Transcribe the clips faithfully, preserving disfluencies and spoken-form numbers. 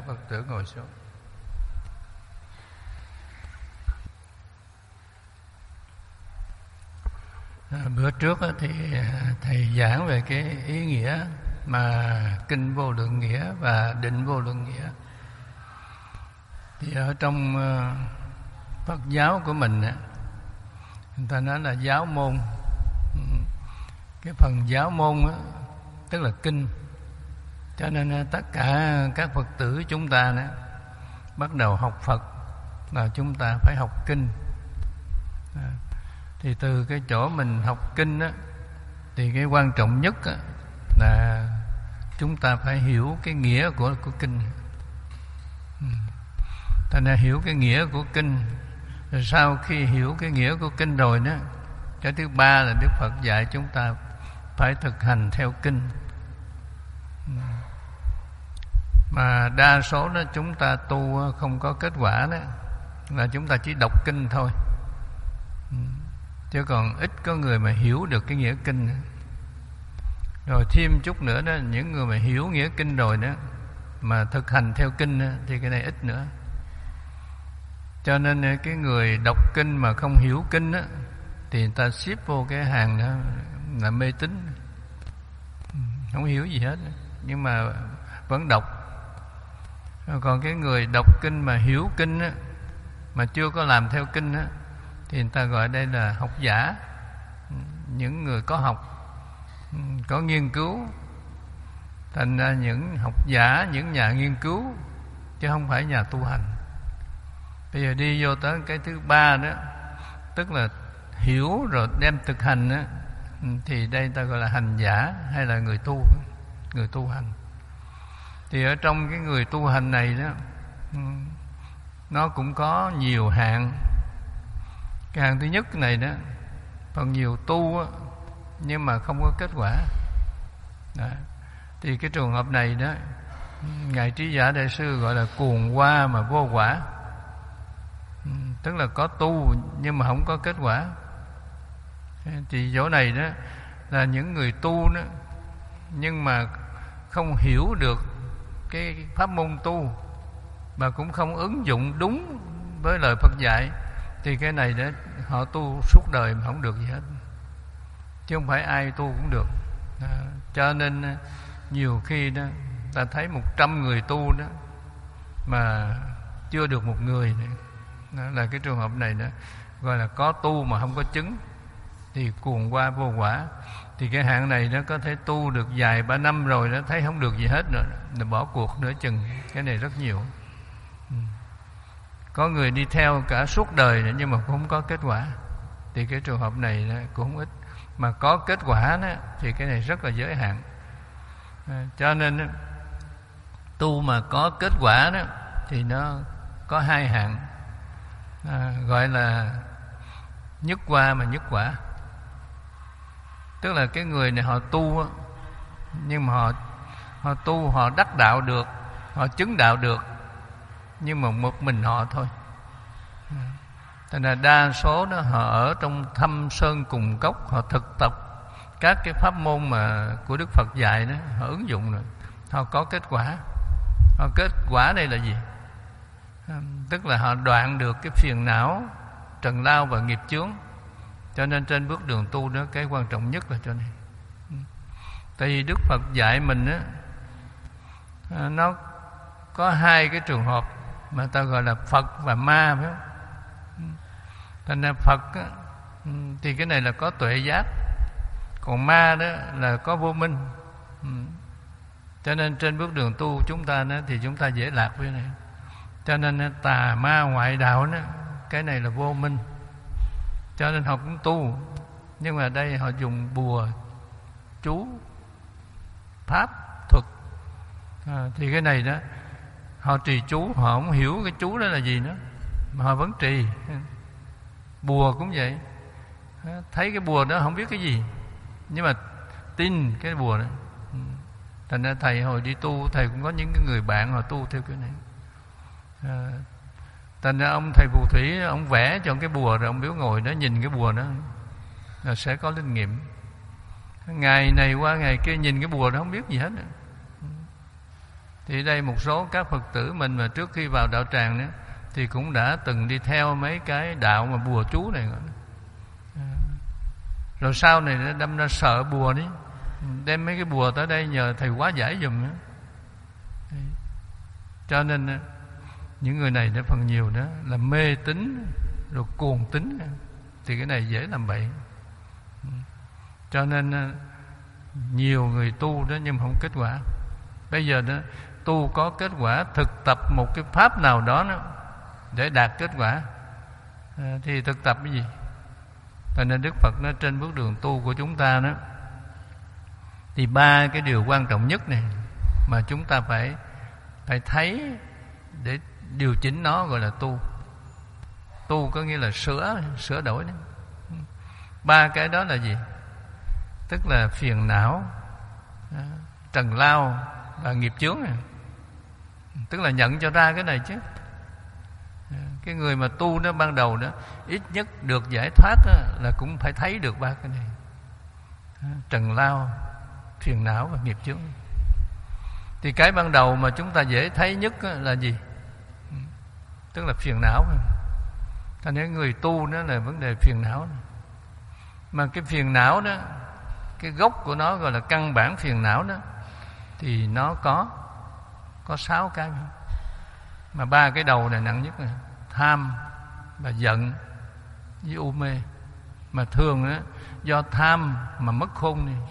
các Phật tử ngồi xuống. À, bữa trước thì thầy giảng về cái ý nghĩa mà kinh Vô Lượng Nghĩa và định Vô Lượng Nghĩa. Thì ở trong Phật giáo của mình, người ta nói là giáo môn. Cái phần giáo môn đó, tức là kinh. Cho nên tất cả các Phật tử chúng ta đó, bắt đầu học Phật là chúng ta phải học kinh. À, thì từ cái chỗ mình học kinh đó, thì cái quan trọng nhất đó, là chúng ta phải hiểu cái nghĩa của, của kinh. Ừ. Ta nên hiểu cái nghĩa của kinh. Rồi sau khi hiểu cái nghĩa của kinh rồi đó, cái thứ ba là Đức Phật dạy chúng ta phải thực hành theo kinh. Ừ. Mà đa số đó chúng ta tu không có kết quả đó, là chúng ta chỉ đọc kinh thôi. Ừ. Chứ còn ít có người mà hiểu được cái nghĩa kinh. Rồi thêm chút nữa đó, những người mà hiểu nghĩa kinh rồi đó mà thực hành theo kinh đó, thì cái này ít nữa. Cho nên cái người đọc kinh mà không hiểu kinh đó, thì người ta xếp vô cái hàng đó là mê tín, không hiểu gì hết, nhưng mà vẫn đọc. Còn cái người đọc kinh mà hiểu kinh đó, mà chưa có làm theo kinh đó, thì người ta gọi đây là học giả, những người có học, có nghiên cứu. Thành ra những học giả, những nhà nghiên cứu, chứ không phải nhà tu hành. Bây giờ đi vô tới cái thứ ba đó, tức là hiểu rồi đem thực hành đó, thì đây ta gọi là hành giả hay là người tu, người tu hành. Thì ở trong cái người tu hành này đó, nó cũng có nhiều hạng. Cái hạng thứ nhất này đó, còn nhiều tu đó, nhưng mà không có kết quả đó. Thì cái trường hợp này đó, Ngài Trí Giả Đại Sư gọi là cuồng qua mà vô quả. Tức là có tu nhưng mà không có kết quả. Thì chỗ này đó là những người tu đó, nhưng mà không hiểu được cái pháp môn tu, mà cũng không ứng dụng đúng với lời Phật dạy, thì cái này đó họ tu suốt đời mà không được gì hết. Chứ không phải ai tu cũng được. À, cho nên nhiều khi đó ta thấy một trăm người tu đó mà chưa được một người này. Đó là cái trường hợp này đó, gọi là có tu mà không có chứng, thì cuồng qua vô quả. Thì cái hạng này nó có thể tu được vài ba năm rồi nó thấy không được gì hết rồi, nó bỏ cuộc nửa chừng. Cái này rất nhiều. Ừ. Có người đi theo cả suốt đời nữa, nhưng mà cũng không có kết quả. Thì cái trường hợp này nó cũng không ít. Mà có kết quả đó, thì cái này rất là giới hạn. À, cho nên tu mà có kết quả đó, thì nó có hai hạng. À, gọi là nhất qua mà nhất quả. Tức là cái người này họ tu, nhưng mà họ họ tu, họ đắc đạo được, họ chứng đạo được, nhưng mà một mình họ thôi. Thành ra đa số đó họ ở trong thâm sơn cùng cốc, họ thực tập các cái pháp môn mà của Đức Phật dạy đó, họ ứng dụng rồi, họ có kết quả. Họ kết quả đây là gì? Tức là họ đoạn được cái phiền não, trần lao và nghiệp chướng. Cho nên trên bước đường tu đó, cái quan trọng nhất là cho này. Tại vì Đức Phật dạy mình đó, nó có hai cái trường hợp mà ta gọi là Phật và ma, phải không? Thành ra Phật á, thì cái này là có tuệ giác, còn ma đó là có vô minh. Cho nên trên bước đường tu chúng ta đó, thì chúng ta dễ lạc với này. Cho nên tà ma ngoại đạo đó, cái này là vô minh. Cho nên họ cũng tu, nhưng mà đây họ dùng bùa, chú, pháp, thuật. À, thì cái này đó, họ trì chú, họ không hiểu cái chú đó là gì nữa, mà họ vẫn trì. Bùa cũng vậy, thấy cái bùa đó không biết cái gì, nhưng mà tin cái bùa đó. Thành ra thầy hồi đi tu, thầy cũng có những cái người bạn họ tu theo cái này. À, thành ra ông thầy phù thủy, ông vẽ cho cái bùa, rồi ông biểu ngồi đó nhìn cái bùa đó là sẽ có linh nghiệm. Ngày này qua ngày kia nhìn cái bùa đó không biết gì hết. Thì đây một số các Phật tử mình mà trước khi vào đạo tràng nữa thì cũng đã từng đi theo mấy cái đạo mà bùa chú này. Rồi sau này nó đâm ra sợ bùa đi, đem mấy cái bùa tới đây nhờ thầy hóa giải giùm nữa. Cho nên những người này nó phần nhiều đó là mê tín rồi cuồng tín, thì cái này dễ làm bậy. Cho nên nhiều người tu đó nhưng mà không kết quả. Bây giờ đó tu có kết quả, thực tập một cái pháp nào đó, đó để đạt kết quả à, thì thực tập cái gì? Cho nên Đức Phật nó trên bước đường tu của chúng ta đó, thì ba cái điều quan trọng nhất này mà chúng ta phải phải thấy để điều chỉnh nó gọi là tu. Tu có nghĩa là sửa sửa đổi đó. Ba cái đó là gì? Tức là phiền não, trần lao và nghiệp chướng này. Tức là nhận cho ra cái này chứ. Cái người mà tu nó ban đầu đó ít nhất được giải thoát đó, là cũng phải thấy được ba cái này: trần lao, phiền não và nghiệp chướng. Thì cái ban đầu mà chúng ta dễ thấy nhất là gì? Tức là phiền não. Thành ra người tu đó là vấn đề phiền não. Mà cái phiền não đó, cái gốc của nó gọi là căn bản phiền não đó, thì nó có có sáu cái. Mà ba cái đầu này nặng nhất là tham và giận với u mê. Mà thường đó, do tham mà mất khôn đi,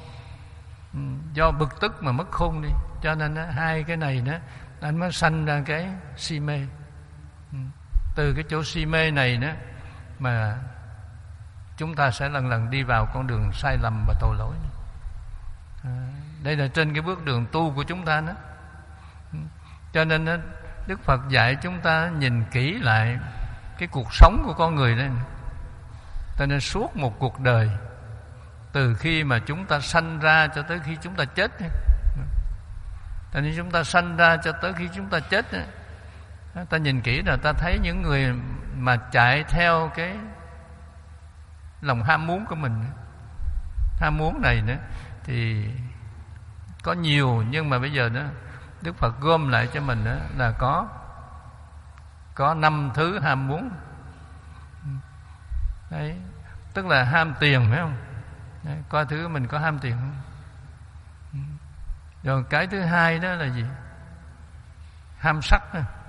do bực tức mà mất khôn đi, cho nên đó, hai cái này đó anh mới sanh ra cái si mê. Từ cái chỗ si mê này đó mà chúng ta sẽ lần lần đi vào con đường sai lầm và tội lỗi. À, đây là trên cái bước đường tu của chúng ta đó. Cho nên đó, Đức Phật dạy chúng ta nhìn kỹ lại cái cuộc sống của con người đây. Cho nên suốt một cuộc đời, từ khi mà chúng ta sanh ra cho tới khi chúng ta chết, cho nên chúng ta sanh ra cho tới khi chúng ta chết, ta nhìn kỹ là ta thấy những người mà chạy theo cái lòng ham muốn của mình. Ham muốn này nữa thì có nhiều, nhưng mà bây giờ đó Đức Phật gom lại cho mình đó là có có năm thứ ham muốn. Đấy, tức là ham tiền, phải không? Đấy, coi thứ mình có ham tiền không? Rồi cái thứ hai đó là gì? Ham sắc.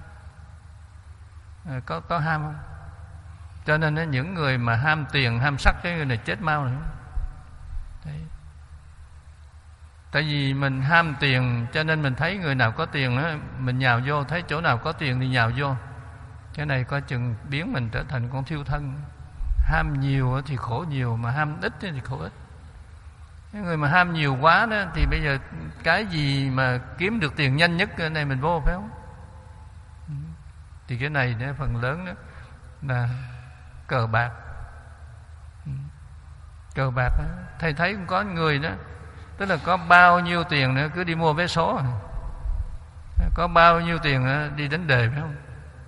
À, có có ham không? Cho nên đó, những người mà ham tiền, ham sắc, cái người này chết mau nữa. Đấy. Tại vì mình ham tiền, cho nên mình thấy người nào có tiền đó, mình nhào vô. Thấy chỗ nào có tiền thì nhào vô. Cái này coi chừng biến mình trở thành con thiêu thân. Ham nhiều thì khổ nhiều, mà ham ít thì khổ ít. Cái người mà ham nhiều quá đó, thì bây giờ cái gì mà kiếm được tiền nhanh nhất, cái này mình vô, phải không? Thì cái này đó, phần lớn đó là cờ bạc. Cờ bạc đó. Thầy thấy cũng có người đó, tức là có bao nhiêu tiền nữa cứ đi mua vé số, có bao nhiêu tiền nữa đi đánh đề, phải không?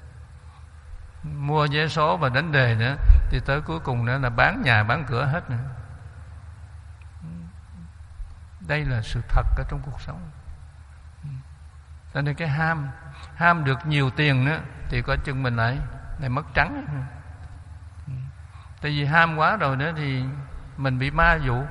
Mua vé số và đánh đề nữa, thì tới cuối cùng nữa là bán nhà bán cửa hết nữa. Đây là sự thật ở trong cuộc sống. Cho nên cái ham ham được nhiều tiền nữa thì coi chừng mình lại lại mất trắng. Tại vì ham quá rồi nữa thì mình bị ma dụ.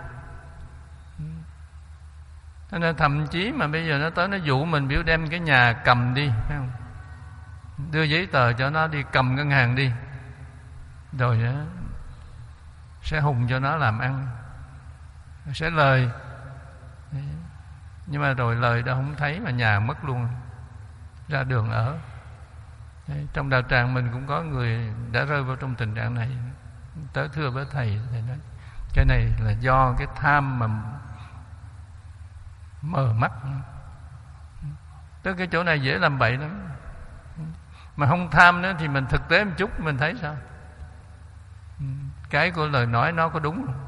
Cho nên thậm chí mà bây giờ nó tới nó dụ mình biểu đem cái nhà cầm đi, phải không? Đưa giấy tờ cho nó đi cầm ngân hàng đi, rồi đó, sẽ hùng cho nó làm ăn, sẽ lời. Nhưng mà rồi lời đó không thấy, mà nhà mất luôn, ra đường ở. Đấy, trong đạo tràng mình cũng có người đã rơi vào trong tình trạng này. Tới thưa với thầy, thầy nói cái này là do cái tham mà mờ mắt. Tới cái chỗ này dễ làm bậy lắm. Mà không tham nữa thì mình thực tế một chút, mình thấy sao? Cái của lời nói nó có đúng không?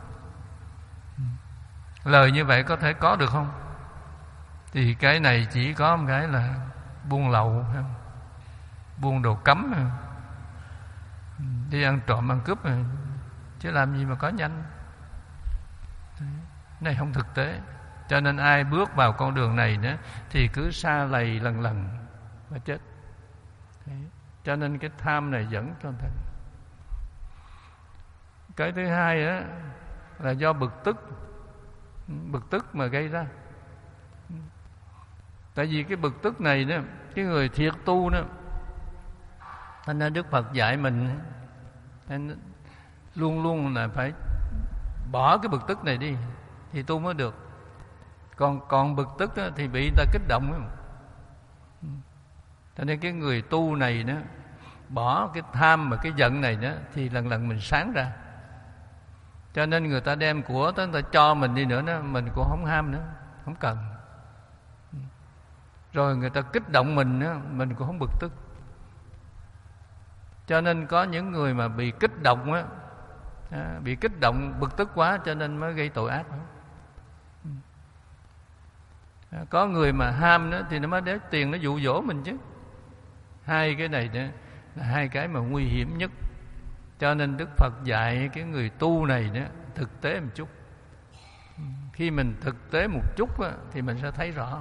Lời như vậy có thể có được không? Thì cái này chỉ có một cái là buôn lậu, phải không? Buôn đồ cấm, đi ăn trộm ăn cướp, chứ làm gì mà có nhanh. Này không thực tế. Cho nên ai bước vào con đường này nữa thì cứ sa lầy lần lần mà chết. Đấy. Cho nên cái tham này dẫn cho thành. Cái thứ hai á là do bực tức, bực tức mà gây ra. Tại vì cái bực tức này đó, cái người thiệt tu đó, thành ra Đức Phật dạy mình luôn luôn là phải bỏ cái bực tức này đi thì tu mới được. Còn còn bực tức đó, thì bị người ta kích động ấy. Cho nên cái người tu này đó, bỏ cái tham và cái giận này đó thì lần lần mình sáng ra. Cho nên người ta đem của tới người ta cho mình đi nữa đó, mình cũng không ham nữa, không cần. Rồi người ta kích động mình đó, mình cũng không bực tức. Cho nên có những người mà bị kích động á, à, bị kích động bực tức quá cho nên mới gây tội ác đó. À, có người mà ham nữa thì nó mới để tiền nó dụ dỗ mình chứ. Hai cái này đó là hai cái mà nguy hiểm nhất. Cho nên Đức Phật dạy cái người tu này đó thực tế một chút. Khi mình thực tế một chút đó, thì mình sẽ thấy rõ.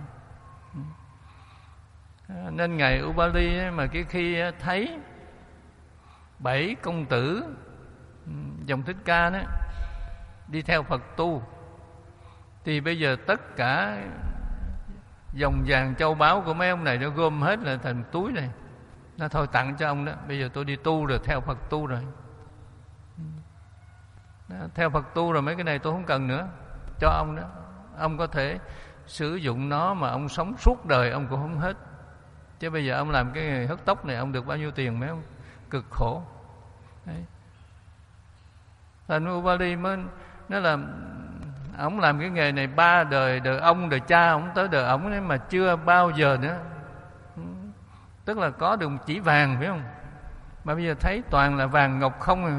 À, nên ngài Ubali ấy, mà cái khi thấy bảy công tử dòng Thích Ca đó đi theo Phật tu, thì bây giờ tất cả dòng vàng châu báu của mấy ông này nó gom hết là thành một túi này. Nó thôi tặng cho ông đó, bây giờ tôi đi tu rồi, theo Phật tu rồi. Đó, theo Phật tu rồi mấy cái này tôi không cần nữa, cho ông đó. Ông có thể sử dụng nó mà ông sống suốt đời ông cũng không hết. Chứ bây giờ ông làm cái nghề hớt tóc này ông được bao nhiêu tiền mấy ông? Cực khổ. Đấy. Thành Ubali mới nói là ông làm cái nghề này ba đời, đời ông, đời cha ông tới đời ông ấy mà chưa bao giờ nữa. Tức là có được chỉ vàng phải không? Mà bây giờ thấy toàn là vàng ngọc không rồi.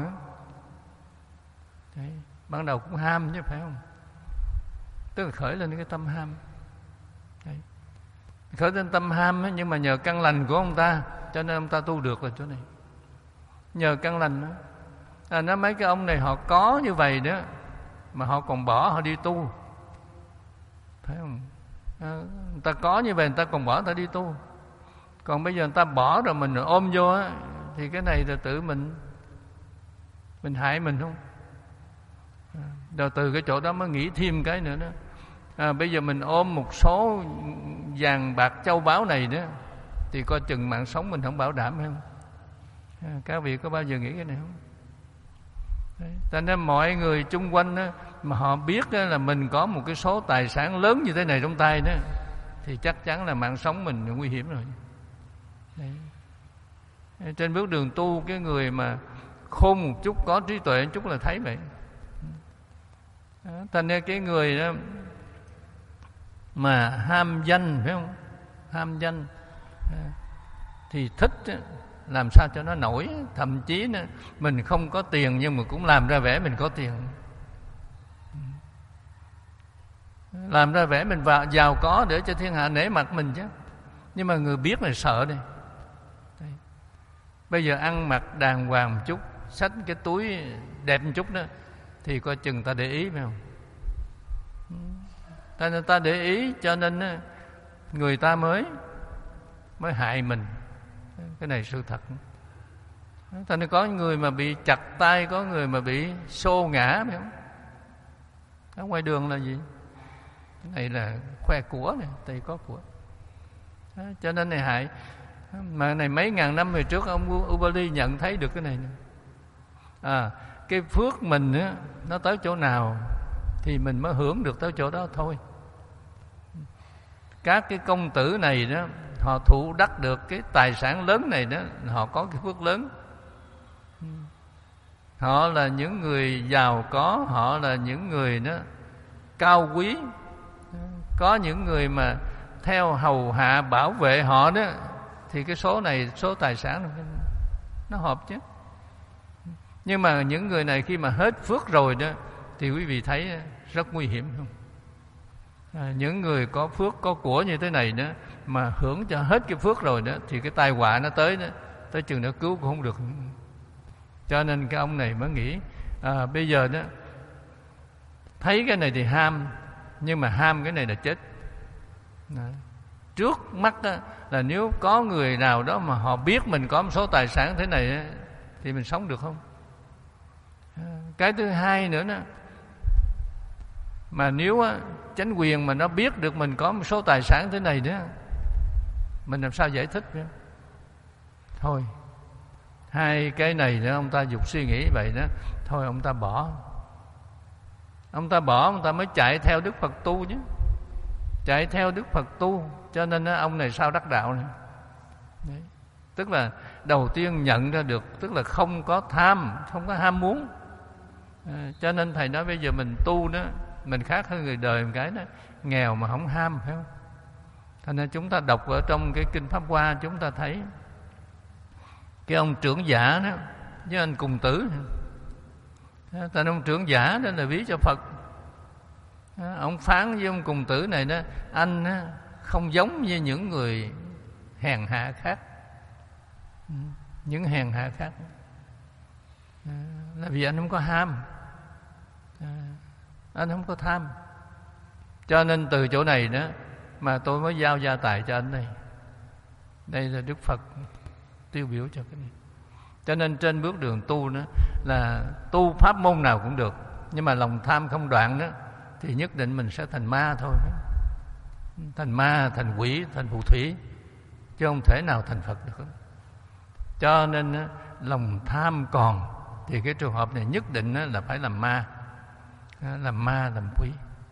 Đấy. Ban đầu cũng ham chứ phải không? Tức là khởi lên cái tâm ham. Đấy. Khởi lên tâm ham ấy, nhưng mà nhờ căn lành của ông ta cho nên ông ta tu được rồi chỗ này. Nhờ căn lành đó. À, nó mấy cái ông này họ có như vậy đó mà họ còn bỏ họ đi tu, phải không? À, người ta có như vậy người ta còn bỏ người ta đi tu. Còn bây giờ người ta bỏ rồi mình ôm vô á, thì cái này là tự mình mình hại mình không? À, rồi từ cái chỗ đó mới nghĩ thêm cái nữa đó. À, bây giờ mình ôm một số vàng bạc châu báu này đó thì coi chừng mạng sống mình không bảo đảm phải không? À, các vị có bao giờ nghĩ cái này không? Cho nên mọi người chung quanh đó, mà họ biết đó, là mình có một cái số tài sản lớn như thế này trong tay đó, thì chắc chắn là mạng sống mình nguy hiểm rồi. Đấy. Trên bước đường tu, cái người mà khôn một chút, có trí tuệ một chút là thấy vậy. Thành ra cái người đó mà ham danh, phải không? Ham danh thì thích làm sao cho nó nổi. Thậm chí nữa, mình không có tiền nhưng mà cũng làm ra vẻ mình có tiền, làm ra vẻ mình vào giàu có để cho thiên hạ nể mặt mình chứ. Nhưng mà người biết là sợ đây. Đây. Bây giờ ăn mặc đàng hoàng một chút, xách cái túi đẹp một chút đó, thì coi chừng ta để ý phải không? Ta, ta để ý cho nên người ta mới mới hại mình. Cái này sự thật. Thành ra có người mà bị chặt tay, có người mà bị xô ngã, phải không? Ở ngoài đường là gì? Cái này là khoe của này, tay có của. Đó, cho nên này hại. Mà này mấy ngàn năm về trước ông Ubali nhận thấy được cái này nữa. À, cái phước mình á, nó tới chỗ nào thì mình mới hưởng được tới chỗ đó thôi. Các cái công tử này đó, họ thụ đắc được cái tài sản lớn này đó, họ có cái phước lớn. Họ là những người giàu có, họ là những người đó cao quý. Có những người mà theo hầu hạ bảo vệ họ đó, thì cái số này, số tài sản nó hợp chứ. Nhưng mà những người này khi mà hết phước rồi đó, thì quý vị thấy rất nguy hiểm không? À, những người có phước, có của như thế này đó, mà hưởng cho hết cái phước rồi đó, thì cái tai họa nó tới đó, tới chừng nó cứu cũng không được. Cho nên cái ông này mới nghĩ à, bây giờ đó thấy cái này thì ham, Nhưng mà ham cái này là chết. Đấy. Trước mắt á, là nếu có người nào đó mà họ biết mình có một số tài sản thế này á, thì mình sống được không? Cái thứ hai nữa đó, mà nếu á, chính quyền mà nó biết được mình có một số tài sản thế này đó, mình làm sao giải thích nữa? Thôi, hai cái này nữa ông ta dục suy nghĩ vậy đó, thôi ông ta bỏ. Ông ta bỏ, ông ta mới chạy theo Đức Phật tu chứ. Chạy theo Đức Phật tu, cho nên đó, ông này sao đắc đạo này. Đấy. Tức là đầu tiên nhận ra được, tức là không có tham, không có ham muốn. À, cho nên thầy nói bây giờ mình tu đó, mình khác hơn người đời một cái đó, nghèo mà không ham, phải không? Thành nên chúng ta đọc ở trong cái kinh Pháp Hoa, chúng ta thấy cái ông trưởng giả đó với anh cùng tử. Thành ông trưởng giả đó là ví cho Phật. Ông phán với ông cùng tử này đó, anh đó, không giống như những người hèn hạ khác. Những hèn hạ khác là vì anh không có ham, anh không có tham. Cho nên từ chỗ này đó mà tôi mới giao gia tài cho anh đây. Đây là Đức Phật tiêu biểu cho cái này. Cho nên trên bước đường tu đó là tu pháp môn nào cũng được, nhưng mà lòng tham không đoạn đó thì nhất định mình sẽ thành ma thôi. Thành ma, thành quỷ, thành phù thủy, chứ không thể nào thành Phật được. Cho nên lòng tham còn thì cái trường hợp này nhất định là phải làm ma, làm ma, làm quỷ.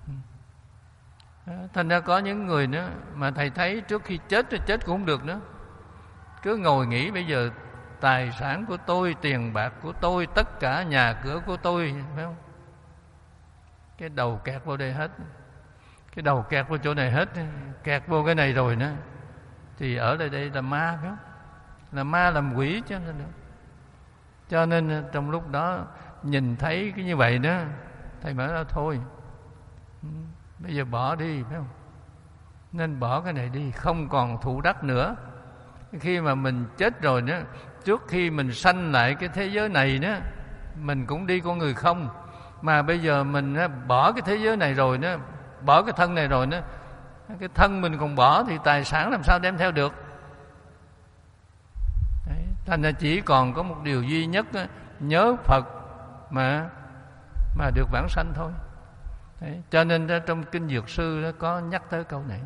Thành ra có những người nữa mà thầy thấy trước khi chết thì chết cũng không được nữa. Cứ ngồi nghĩ bây giờ tài sản của tôi, tiền bạc của tôi, tất cả nhà cửa của tôi, phải không? Cái đầu kẹt vô đây hết. Cái đầu kẹt vô chỗ này hết. Kẹt vô cái này rồi nữa thì ở đây đây là ma, phải không? Là ma, làm quỷ chứ. Cho nên trong lúc đó nhìn thấy cái như vậy đó, thầy mới nói thôi, bây giờ bỏ đi, phải không? Nên bỏ cái này đi, không còn thụ đắc nữa. Khi mà mình chết rồi đó, trước khi mình sanh lại cái thế giới này đó, mình cũng đi con người không. Mà bây giờ mình bỏ cái thế giới này rồi đó, bỏ cái thân này rồi đó, cái thân mình còn bỏ thì tài sản làm sao đem theo được. Đấy. Thành ra chỉ còn có một điều duy nhất đó, nhớ Phật mà mà được vãng sanh thôi. Đấy. Cho nên đó, trong kinh Dược Sư đó có nhắc tới câu này.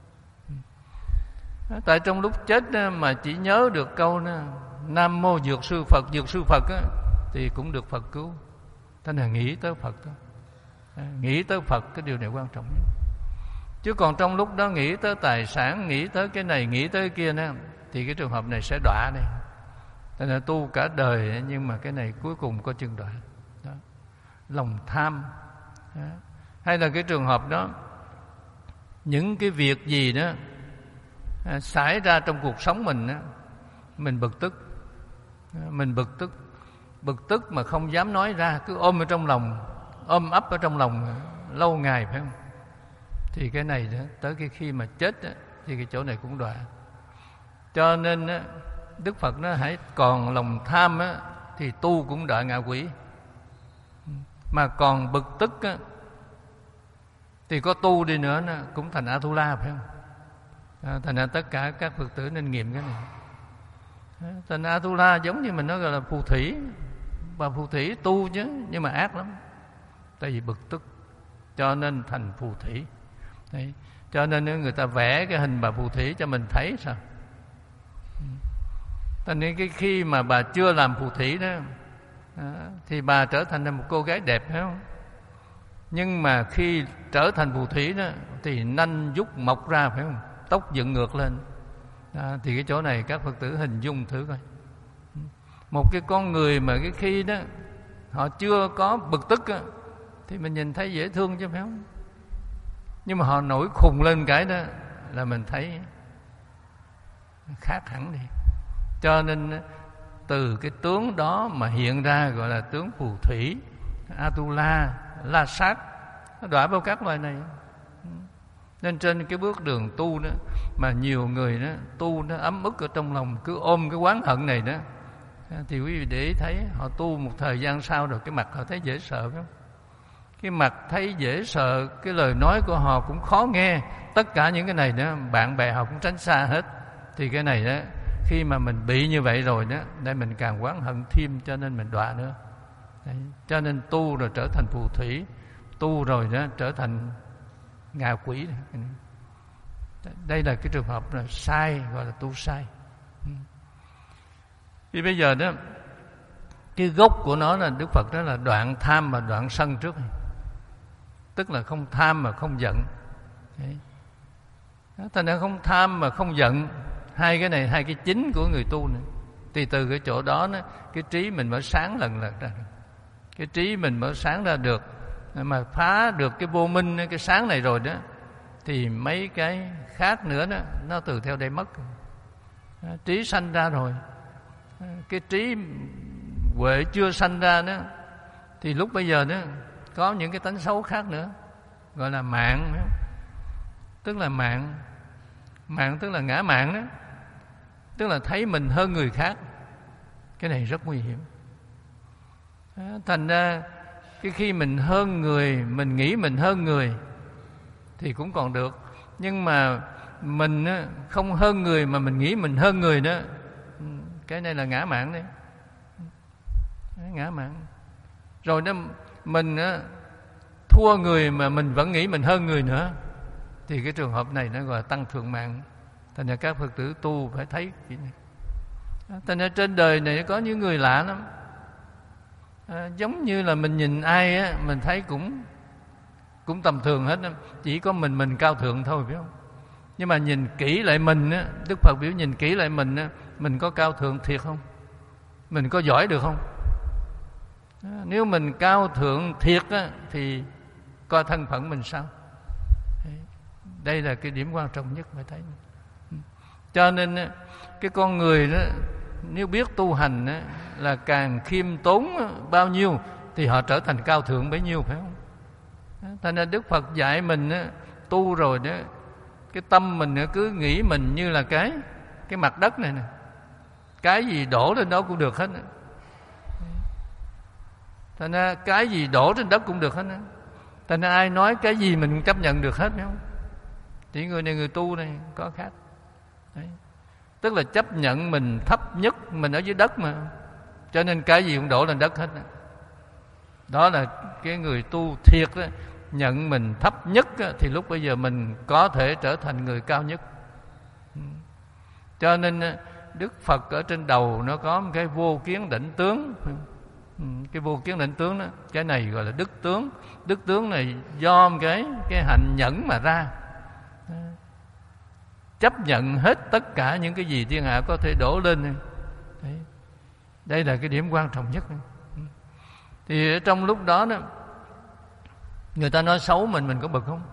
Tại trong lúc chết đó, mà chỉ nhớ được câu đó, Nam Mô Dược Sư Phật, Dược Sư Phật đó, thì cũng được Phật cứu. Thế là nghĩ tới Phật thôi. Nghĩ tới Phật, cái điều này quan trọng nhất. Chứ còn trong lúc đó nghĩ tới tài sản, nghĩ tới cái này, nghĩ tới cái kia đó, thì cái trường hợp này sẽ đọa đây. Thế là tu cả đời, nhưng mà cái này cuối cùng có chừng đọa. Đó. Lòng tham. Đó. Hay là cái trường hợp đó, những cái việc gì đó à, xảy ra trong cuộc sống mình đó, mình bực tức. Mình bực tức. Bực tức mà không dám nói ra, cứ ôm ở trong lòng, ôm ấp ở trong lòng lâu ngày, phải không? Thì cái này đó, tới cái khi mà chết đó, thì cái chỗ này cũng đọa. Cho nên đó, Đức Phật nói hãy còn lòng tham đó, thì tu cũng đọa ngạ quỷ. Mà còn bực tức đó, thì có tu đi nữa đó, cũng thành A-tu-la, phải không? À, thành ra tất cả các Phật tử nên nghiệm cái này. Thành A-tu-la giống như mình nói gọi là phù thủy. Và phù thủy tu chứ, nhưng mà ác lắm. Tại vì bực tức, cho nên thành phù thủy. Đấy. Cho nên người ta vẽ cái hình bà phù thủy cho mình thấy sao. Thành nên cái khi mà bà chưa làm phù thủy đó, thì bà trở thành một cô gái đẹp, phải không? Nhưng mà khi trở thành phù thủy đó, thì nanh vút mọc ra, phải không? Tóc dựng ngược lên. Đó, thì cái chỗ này các Phật tử hình dung thử coi. Một cái con người mà cái khi đó họ chưa có bực tức đó, thì mình nhìn thấy dễ thương chứ, phải không? Nhưng mà họ nổi khùng lên cái đó là mình thấy khác hẳn đi. Cho nên từ cái tướng đó mà hiện ra gọi là tướng phù thủy, A-tu-la, La Sát, nó đọa vào các loài này. Nên trên cái bước đường tu đó mà nhiều người đó tu nó ấm ức ở trong lòng, cứ ôm cái oán hận này đó, thì quý vị để ý thấy họ tu một thời gian sau rồi cái mặt họ thấy dễ sợ, phải không? cái mặt thấy dễ sợ, cái lời nói của họ cũng khó nghe, tất cả những cái này đó bạn bè họ cũng tránh xa hết. Thì cái này đó, khi mà mình bị như vậy rồi đó, để mình càng oán hận thêm, cho nên mình đọa nữa. Đấy. Cho nên tu rồi trở thành phù thủy, tu rồi đó trở thành ngạ quỷ. Đây là cái trường hợp là sai, gọi là tu sai. Thì bây giờ đó, cái gốc của nó là Đức Phật đó là đoạn tham và đoạn sân trước, tức là không tham mà không giận. Đấy. Thành ra không tham mà không giận, hai cái này, hai cái chính của người tu này. Thì từ cái chỗ đó, đó cái trí mình mới sáng lần lượt ra được. Cái trí mình mới sáng ra được, mà phá được cái vô minh, cái sáng này rồi đó, thì mấy cái khác nữa đó nó từ theo đây mất. Trí sanh ra rồi, cái trí huệ chưa sanh ra đó, thì lúc bây giờ đó có những cái tánh xấu khác nữa, gọi là mạn, tức là mạn. Mạn tức là ngã mạn đó, tức là thấy mình hơn người khác. Cái này rất nguy hiểm. Thành ra cái khi mình hơn người, mình nghĩ mình hơn người thì cũng còn được. Nhưng mà mình không hơn người mà mình nghĩ mình hơn người đó, cái này là ngã mạn đấy. Ngã mạn. Rồi đó mình thua người mà mình vẫn nghĩ mình hơn người nữa, thì cái trường hợp này nó gọi là tăng thượng mạng. Thành ra các Phật tử tu phải thấy chuyện này. Thành ra trên đời này có những người lạ lắm. À, giống như là mình nhìn ai á, mình thấy cũng cũng tầm thường hết, chỉ có mình mình cao thượng thôi, phải không? Nhưng mà nhìn kỹ lại mình á, Đức Phật biểu nhìn kỹ lại mình á, mình có cao thượng thiệt không? Mình có giỏi được không? À, nếu mình cao thượng thiệt á, thì coi thân phận mình sao? Đây là cái điểm quan trọng nhất phải thấy. Cho nên cái con người đó, nếu biết tu hành đó, là càng khiêm tốn bao nhiêu thì họ trở thành cao thượng bấy nhiêu, phải không? Thành ra Đức Phật dạy mình đó, tu rồi đó, cái tâm mình cứ nghĩ mình như là cái cái mặt đất này nè, cái gì đổ lên đó cũng được hết. Thành ra cái gì đổ trên đất cũng được hết. Thành ra ai nói cái gì mình cũng chấp nhận được hết, phải không? Chỉ người này, người tu này có khác. Đấy. Tức là chấp nhận mình thấp nhất, mình ở dưới đất mà, cho nên cái gì cũng đổ lên đất hết. Đó là cái người tu thiệt đó, nhận mình thấp nhất đó, thì lúc bây giờ mình có thể trở thành người cao nhất. Cho nên Đức Phật ở trên đầu nó có một cái vô kiến định tướng. Cái vô kiến định tướng đó, cái này gọi là đức tướng. Đức tướng này do cái cái hạnh nhẫn mà ra, chấp nhận hết tất cả những cái gì thiên hạ có thể đổ lên. Đấy. Đây là cái điểm quan trọng nhất. Thì trong lúc đó, đó người ta nói xấu mình, mình có bực không?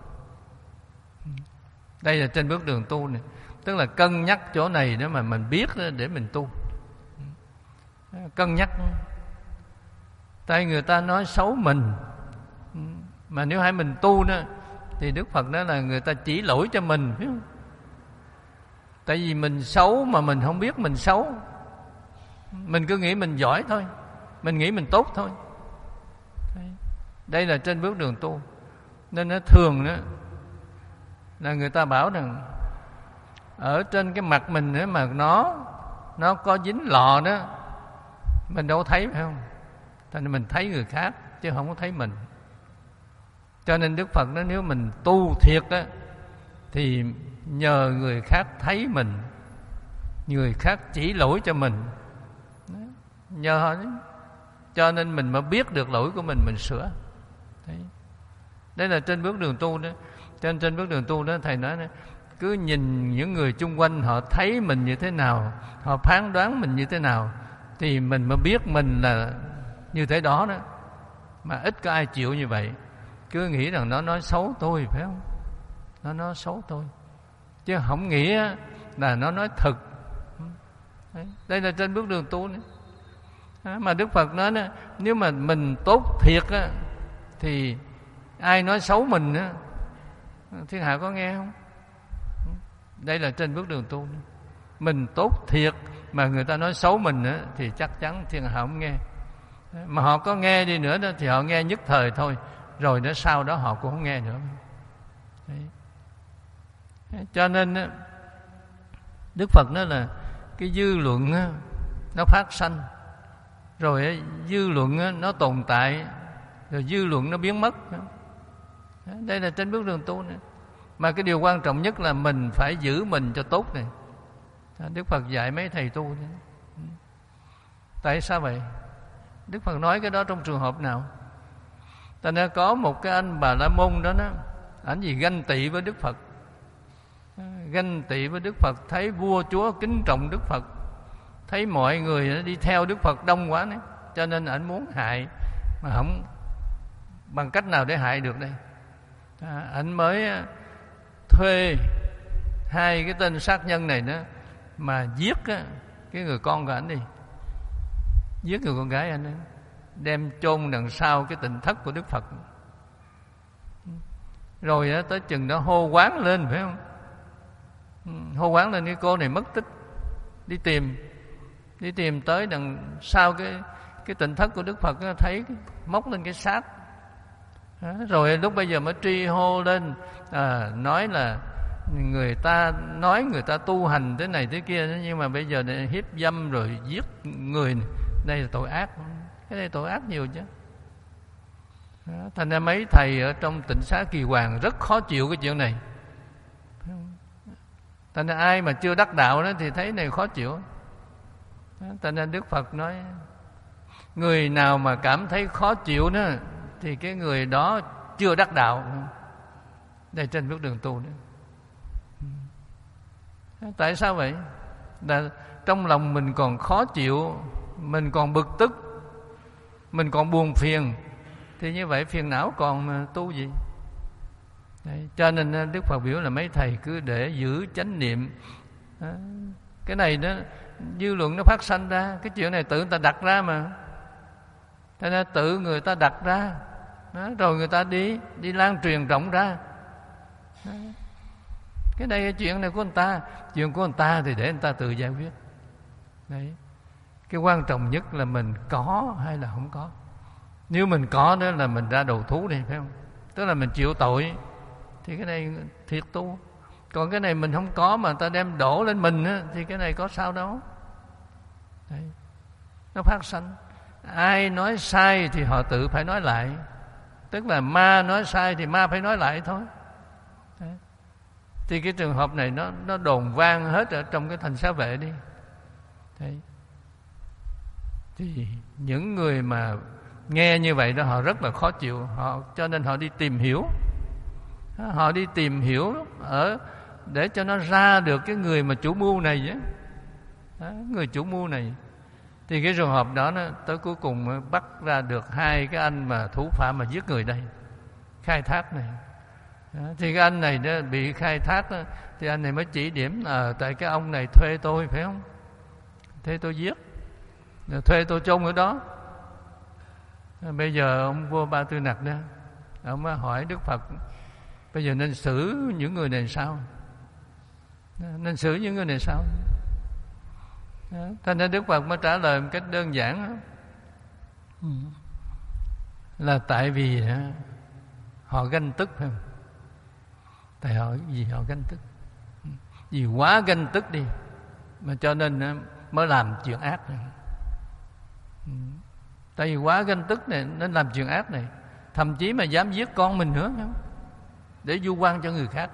Đây là trên bước đường tu này. Tức là cân nhắc chỗ này để mà mình biết để mình tu. Cân nhắc. Tại người ta nói xấu mình, mà nếu hay mình tu đó, thì Đức Phật nói là người ta chỉ lỗi cho mình, phải không? Tại vì mình xấu mà mình không biết mình xấu, mình cứ nghĩ mình giỏi thôi, mình nghĩ mình tốt thôi. Đây là trên bước đường tu. Nên nó thường đó là người ta bảo rằng ở trên cái mặt mình nữa mà nó nó có dính lọ đó, mình đâu thấy, phải không? Thành nên mình thấy người khác chứ không có thấy mình. Cho nên Đức Phật nói nếu mình tu thiệt á, thì nhờ người khác thấy mình, người khác chỉ lỗi cho mình, nhờ họ. Cho nên mình mới biết được lỗi của mình, mình sửa. Đấy, đây là trên bước đường tu đó. Trên trên bước đường tu đó, thầy nói đó, cứ nhìn những người chung quanh họ thấy mình như thế nào, họ phán đoán mình như thế nào, thì mình mới biết mình là như thế đó đó. Mà ít có ai chịu như vậy, cứ nghĩ rằng nó nói xấu tôi, phải không? Nó nói xấu tôi, chứ không nghĩ là nó nói thật. Đấy, đây là trên bước đường tu nữa. Mà Đức Phật nói đó, nếu mà mình tốt thiệt á, thì ai nói xấu mình á, thiên hạ có nghe không? Đây là trên bước đường tu. Mình tốt thiệt mà người ta nói xấu mình á, thì chắc chắn thiên hạ không nghe. Mà họ có nghe đi nữa đó, thì họ nghe nhất thời thôi, rồi đó sau đó họ cũng không nghe nữa. Đấy. Cho nên Đức Phật nói là cái dư luận nó phát sanh, rồi dư luận nó tồn tại, rồi dư luận nó biến mất. Đây là trên bước đường tu này. Mà cái điều quan trọng nhất là mình phải giữ mình cho tốt này. Đức Phật dạy mấy thầy tu này. Tại sao vậy? Đức Phật nói cái đó trong trường hợp nào? Ta nên có một cái anh Bà La Môn đó, đó ảnh gì ganh tị với Đức Phật, ganh tị với Đức Phật, thấy vua chúa kính trọng Đức Phật, thấy mọi người đi theo Đức Phật đông quá đấy, cho nên ảnh muốn hại, mà không bằng cách nào để hại được đây. À, ảnh mới thuê hai cái tên sát nhân này đó mà giết cái người con của ảnh đi, giết người con gái anh ấy, đem chôn đằng sau cái tịnh thất của Đức Phật. Rồi đó, tới chừng đó hô quán lên, phải không? Hô quán lên cái cô này mất tích, đi tìm, đi tìm tới đằng sau cái cái tịnh thất của Đức Phật, thấy móc lên cái xác. Rồi lúc bây giờ mới tri hô lên, à, nói là người ta nói người ta tu hành thế này thế kia, nhưng mà bây giờ này hiếp dâm rồi giết người này. Đây là tội ác. Cái này tội ác nhiều chứ. Đó, thành ra mấy thầy ở trong Tịnh Xá Kỳ Hoàng rất khó chịu cái chuyện này. Thành ra ai mà chưa đắc đạo đó thì thấy này khó chịu. Đó, thành ra Đức Phật nói người nào mà cảm thấy khó chịu đó thì cái người đó chưa đắc đạo. Đây trên bước đường tu đó. Tại sao vậy? Là trong lòng mình còn khó chịu, mình còn bực tức, mình còn buồn phiền, thì như vậy phiền não còn tu gì? Đấy, cho nên Đức Phật biểu là mấy thầy cứ để giữ chánh niệm. Đó, cái này đó dư luận nó phát sanh ra, cái chuyện này tự người ta đặt ra mà. Cho nên tự người ta đặt ra. Đó, rồi người ta đi đi lan truyền rộng ra. Đó. Cái này cái chuyện này của người ta, chuyện của người ta thì để người ta tự giải quyết. Đấy. Cái quan trọng nhất là mình có hay là không có. Nếu mình có đó là mình ra đầu thú đi, phải không? Tức là mình chịu tội, thì cái này thiệt tu. Còn cái này mình không có mà ta đem đổ lên mình á, thì cái này có sao đâu. Đấy. Nó phát sanh. Ai nói sai thì họ tự phải nói lại. Tức là ma nói sai thì ma phải nói lại thôi. Đấy. Thì cái trường hợp này nó nó đồn vang hết ở trong cái thành xá vệ đi. Đấy. Thì những người mà nghe như vậy đó họ rất là khó chịu, họ cho nên họ đi tìm hiểu. Họ đi tìm hiểu ở để cho nó ra được cái người mà chủ mưu này chứ. Đó, người chủ mưu này. Thì cái trường hợp đó nó tới cuối cùng bắt ra được hai cái anh mà thủ phạm mà giết người đây, khai thác này. Đó, thì cái anh này đó bị khai thác đó, thì anh này mới chỉ điểm là tại cái ông này thuê tôi, phải không? Thuê tôi giết, thuê tôi chôn ở đó. Bây giờ ông vua Ba Tư Nặc đó, ông mới hỏi Đức Phật bây giờ nên xử những người này sao? Nên xử những người này sao? Thành ra Đức Phật mới trả lời một cách đơn giản đó, là tại vì họ ganh tức, phải không? Tại họ vì họ ganh tức, vì quá ganh tức đi mà cho nên mới làm chuyện ác này. Tại vì quá ganh tức này nên làm chuyện ác này, thậm chí mà dám giết con mình nữa, không? Để vu oan cho người khác.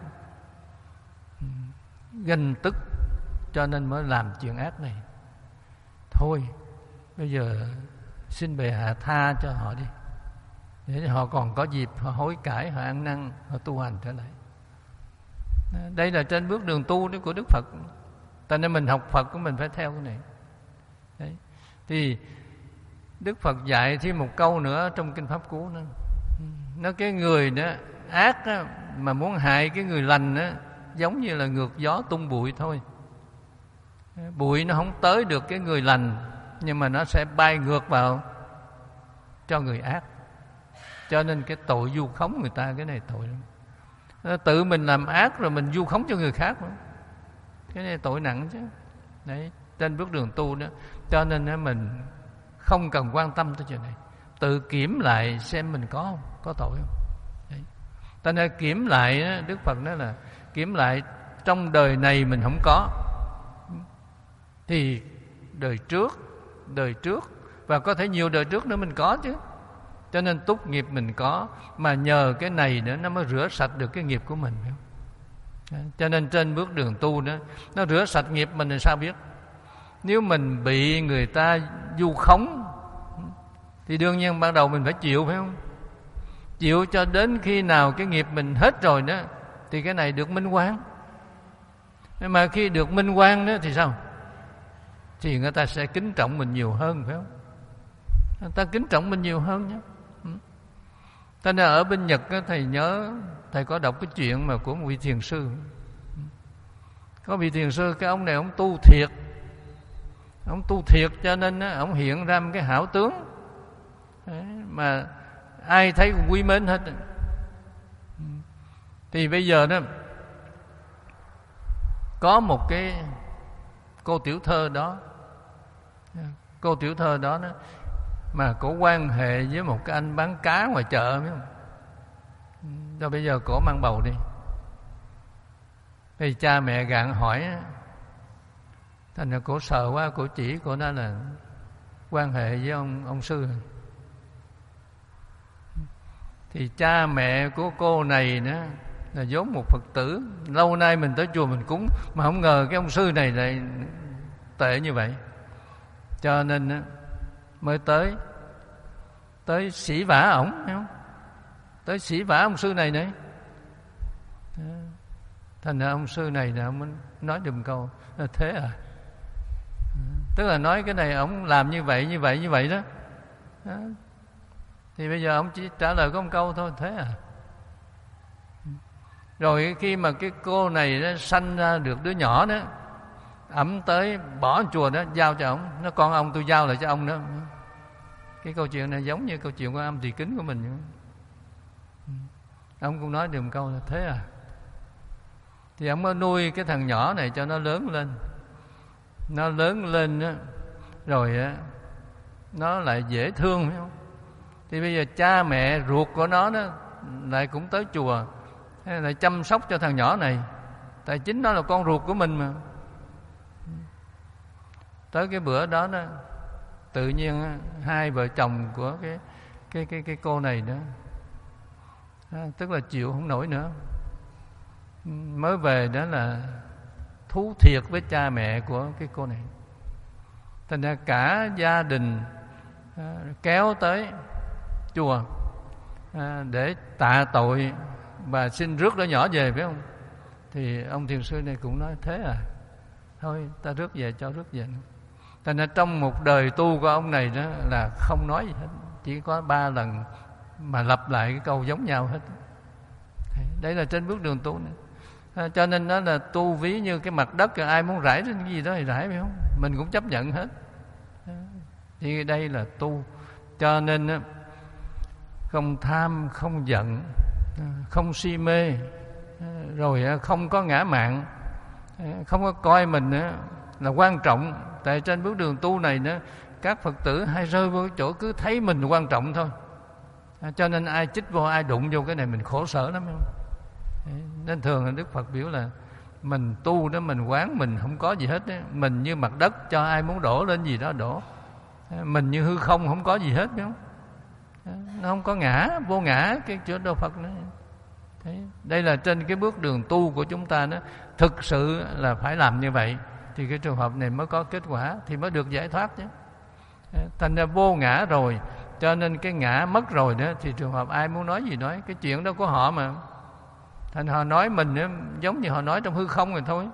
Ganh tức cho nên mới làm chuyện ác này. Thôi bây giờ xin bệ hạ tha cho họ đi, để họ còn có dịp họ hối cải, họ ăn năn, họ tu hành trở lại. Đây là trên bước đường tu của Đức Phật. Tại nên mình học Phật của mình phải theo cái này. Đấy. Thì Đức Phật dạy thêm một câu nữa trong Kinh Pháp Cú nữa. Nó cái người đó ác đó, mà muốn hại cái người lành đó, giống như là ngược gió tung bụi thôi. Bụi nó không tới được cái người lành, nhưng mà nó sẽ bay ngược vào cho người ác. Cho nên cái tội vu khống người ta, cái này tội lắm. Tự mình làm ác rồi mình vu khống cho người khác nữa. Cái này tội nặng chứ. Đấy, trên bước đường tu đó. Cho nên mình không cần quan tâm tới chuyện này. tự kiểm lại xem mình có không, có tội không. Đấy. Ta nên kiểm lại, Đức Phật nói là kiểm lại trong đời này mình không có, thì đời trước, đời trước và có thể nhiều đời trước nữa mình có chứ. Cho nên túc nghiệp mình có, mà nhờ cái này nữa nó mới rửa sạch được cái nghiệp của mình. Cho nên trên bước đường tu đó, nó rửa sạch nghiệp mình thì sao biết. Nếu mình bị người ta vu khống thì đương nhiên ban đầu mình phải chịu, phải không? Chịu cho đến khi nào cái nghiệp mình hết rồi đó thì cái này được minh quang. Mà khi được minh quang đó thì sao? Thì người ta sẽ kính trọng mình nhiều hơn, phải không? Người ta kính trọng mình nhiều hơn nhé. Cho nên ở bên Nhật đó, thầy nhớ thầy có đọc cái chuyện mà của một vị thiền sư. Có vị thiền sư, cái ông này ông tu thiệt, ông tu thiệt cho nên đó, ông hiện ra một cái hảo tướng. Đấy, mà ai thấy cũng quý mến hết. Thì bây giờ đó có một cái cô tiểu thơ đó, cô tiểu thơ đó, đó mà cổ quan hệ với một cái anh bán cá ngoài chợ, biết không? Rồi bây giờ cổ mang bầu đi, thì cha mẹ gạn hỏi, thành ra cổ sợ quá, cổ chỉ cổ nói là quan hệ với ông ông sư. Thì cha mẹ của cô này nữa là vốn một Phật tử, lâu nay mình tới chùa mình cúng, mà không ngờ cái ông sư này lại tệ như vậy, cho nên mới tới tới sỉ vả ổng, thấy không? Tới sỉ vả ông sư này đấy. Thành ra ông sư này là ông nói đùm câu thế à, tức là nói cái này ổng làm như vậy như vậy như vậy đó, đó. Thì bây giờ ông chỉ trả lời có một câu thôi, thế à. Rồi khi mà cái cô này nó sanh ra được đứa nhỏ đó, ẩm tới bỏ chùa đó giao cho ông, nó con ông tôi giao lại cho ông đó. Cái câu chuyện này giống như câu chuyện của Âm Tỳ Kính của mình. Ông cũng nói được một câu là thế à. Thì ông mới nuôi cái thằng nhỏ này cho nó lớn lên. Nó lớn lên đó, rồi á nó lại dễ thương, phải không? Thì bây giờ cha mẹ ruột của nó đó lại cũng tới chùa, lại chăm sóc cho thằng nhỏ này, tại chính nó là con ruột của mình mà. Tới cái bữa đó đó, tự nhiên hai vợ chồng của cái cái cái cái cô này đó, à, tức là chịu không nổi nữa, mới về đó là thú thiệt với cha mẹ của cái cô này. Thành ra cả gia đình à, kéo tới chùa à, để tạ tội và xin rước đứa nhỏ về, phải không? Thì ông thiền sư này cũng nói thế à, thôi ta rước về cho rước về. Thành ra trong một đời tu của ông này đó là không nói gì hết, chỉ có ba lần mà lặp lại cái câu giống nhau hết. Đấy là trên bước đường tu này. À, cho nên đó là tu ví như cái mặt đất, ai muốn rải trên cái gì đó thì rải, phải không? Mình cũng chấp nhận hết. Thì đây là tu. Cho nên không tham, không giận, không si mê, rồi không có ngã mạn, không có coi mình là quan trọng. Tại trên bước đường tu này nữa, các Phật tử hay rơi vô chỗ cứ thấy mình quan trọng thôi. Cho nên ai chích vô, ai đụng vô cái này mình khổ sở lắm, không? Nên thường là Đức Phật biểu là mình tu đó, mình quán mình không có gì hết đó. Mình như mặt đất, cho ai muốn đổ lên gì đó đổ. Mình như hư không, không có gì hết, phải không? Nó không có ngã, vô ngã cái chỗ Đạo Phật nữa. Đây là trên cái bước đường tu của chúng ta đó, thực sự là phải làm như vậy thì cái trường hợp này mới có kết quả, thì mới được giải thoát chứ. Thành ra vô ngã rồi, cho nên cái ngã mất rồi đó, thì trường hợp ai muốn nói gì nói, cái chuyện đó của họ mà. Thành họ nói mình đó, giống như họ nói trong hư không rồi thôi,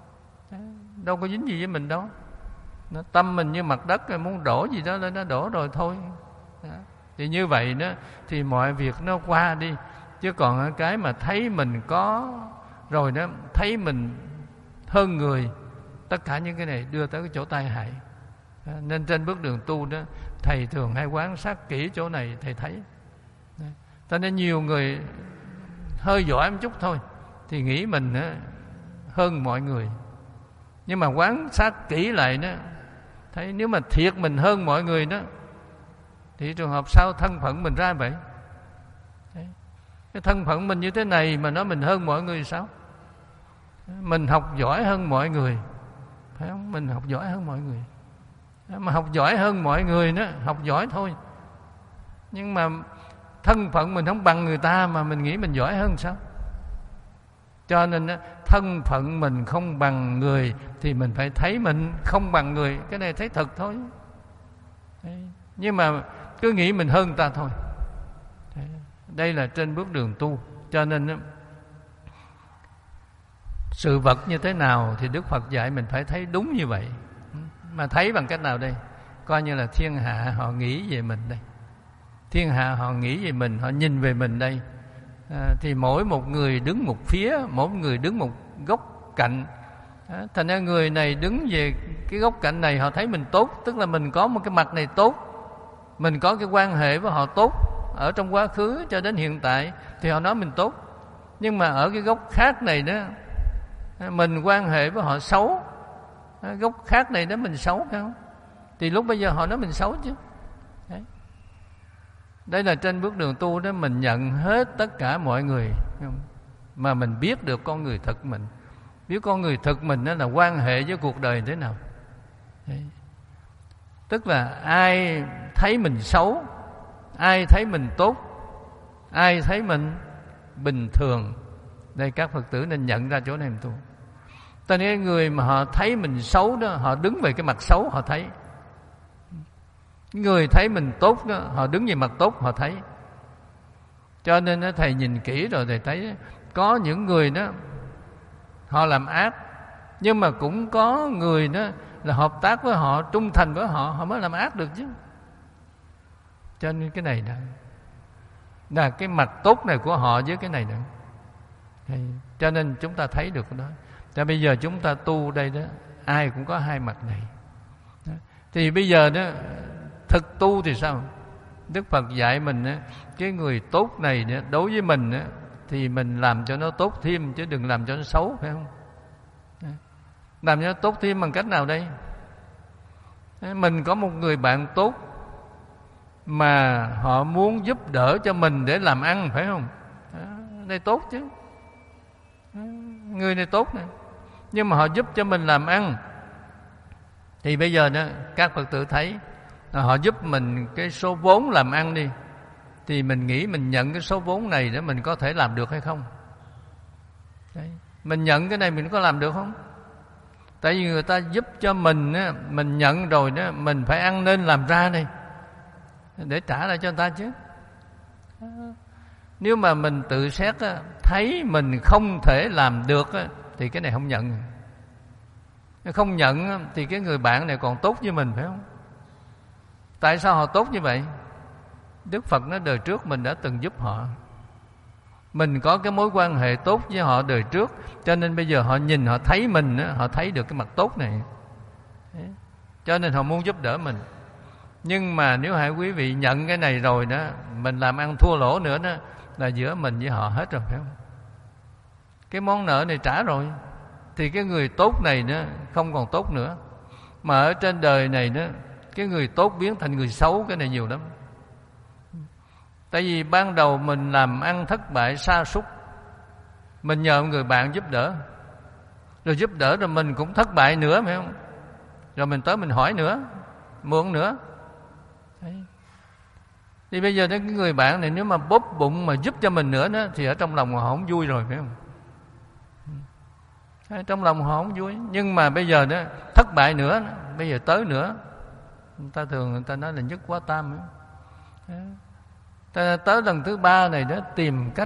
đâu có dính gì với mình đâu. Nó tâm mình như mặt đất, muốn đổ gì đó lên nó đổ rồi thôi. Đó. Thì như vậy đó thì mọi việc nó qua đi. Chứ còn cái mà thấy mình có rồi đó, thấy mình hơn người, tất cả những cái này đưa tới cái chỗ tai hại. Nên trên bước đường tu đó, thầy thường hay quan sát kỹ chỗ này, thầy thấy. Cho nên nhiều người hơi giỏi một chút thôi thì nghĩ mình hơn mọi người. Nhưng mà quan sát kỹ lại đó, thấy nếu mà thiệt mình hơn mọi người đó Thì trường hợp sao thân phận mình ra vậy? Đấy. Cái thân phận mình như thế này mà nói mình hơn mọi người sao? Mình học giỏi hơn mọi người, phải không? Mình học giỏi hơn mọi người. Mà học giỏi hơn mọi người đó, học giỏi thôi. Nhưng mà thân phận mình không bằng người ta mà mình nghĩ mình giỏi hơn sao? Cho nên thân phận mình không bằng người thì mình phải thấy mình không bằng người. Cái này thấy thật thôi. Đấy. Nhưng mà cứ nghĩ mình hơn ta thôi. Đấy. Đây là trên bước đường tu. Cho nên sự vật như thế nào thì Đức Phật dạy mình phải thấy đúng như vậy. Mà thấy bằng cách nào đây? Coi như là thiên hạ họ nghĩ về mình đây. Thiên hạ họ nghĩ về mình, họ nhìn về mình đây. À, thì mỗi một người đứng một phía, mỗi người đứng một góc cạnh. À, thành ra người này đứng về cái góc cạnh này họ thấy mình tốt, tức là mình có một cái mặt này tốt, mình có cái quan hệ với họ tốt ở trong quá khứ cho đến hiện tại thì họ nói mình tốt. Nhưng mà ở cái góc khác này đó, mình quan hệ với họ xấu, góc khác này đó mình xấu, phải không? Thì lúc bây giờ họ nói mình xấu chứ. Đấy. Đây là trên bước đường tu đó, mình nhận hết tất cả mọi người, mà mình biết được con người thật mình. Biết con người thật mình đó là quan hệ với cuộc đời thế nào. Đấy. Tức là ai thấy mình xấu, ai thấy mình tốt, ai thấy mình bình thường. Đây các Phật tử nên nhận ra chỗ này mà tu. Tại nên người mà họ thấy mình xấu đó, họ đứng về cái mặt xấu họ thấy. Người thấy mình tốt đó, họ đứng về mặt tốt họ thấy. Cho nên đó, thầy nhìn kỹ rồi thầy thấy có những người đó họ làm ác, nhưng mà cũng có người đó là hợp tác với họ, trung thành với họ, họ mới làm ác được chứ. Cho nên cái này đó là cái mặt tốt này của họ với cái này đó. Cho nên chúng ta thấy được cái đó. Cho bây giờ chúng ta tu đây đó, ai cũng có hai mặt này. Thì bây giờ đó thực tu thì sao? Đức Phật dạy mình đó, cái người tốt này đó, đối với mình đó, thì mình làm cho nó tốt thêm, chứ đừng làm cho nó xấu, phải không? Làm cho nó tốt thêm bằng cách nào đây? Mình có một người bạn tốt mà họ muốn giúp đỡ cho mình để làm ăn, phải không? Đây tốt chứ. Người này tốt này, nhưng mà họ giúp cho mình làm ăn. Thì bây giờ đó các Phật tử thấy họ giúp mình cái số vốn làm ăn đi, thì mình nghĩ mình nhận cái số vốn này để mình có thể làm được hay không? Đấy. Mình nhận cái này mình có làm được không? Tại vì người ta giúp cho mình á, mình nhận rồi đó, mình phải ăn nên làm ra đây để trả lại cho người ta chứ. Nếu mà mình tự xét á, thấy mình không thể làm được á, thì cái này không nhận. Không nhận á, thì cái người bạn này còn tốt với mình, phải không? Tại sao họ tốt như vậy? Đức Phật nói đời trước mình đã từng giúp họ, mình có cái mối quan hệ tốt với họ đời trước, cho nên bây giờ họ nhìn, họ thấy mình, họ thấy được cái mặt tốt này, cho nên họ muốn giúp đỡ mình. Nhưng mà nếu hai quý vị nhận cái này rồi đó, mình làm ăn thua lỗ nữa đó, là giữa mình với họ hết rồi, phải không? Cái món nợ này trả rồi, thì cái người tốt này đó không còn tốt nữa. Mà ở trên đời này đó, cái người tốt biến thành người xấu, cái này nhiều lắm. Tại vì ban đầu mình làm ăn thất bại sa sút, mình nhờ người bạn giúp đỡ, rồi giúp đỡ rồi mình cũng thất bại nữa, phải không? Rồi mình tới mình hỏi nữa, mượn nữa. Đấy. Thì bây giờ cái người bạn này nếu mà bóp bụng mà giúp cho mình nữa đó, thì ở trong lòng họ không vui rồi, phải không? Ở trong lòng họ không vui. Nhưng mà bây giờ đó thất bại nữa, bây giờ tới nữa, người ta thường người ta nói là nhất quá tam nữa. Ta tới lần thứ ba này đó, tìm cách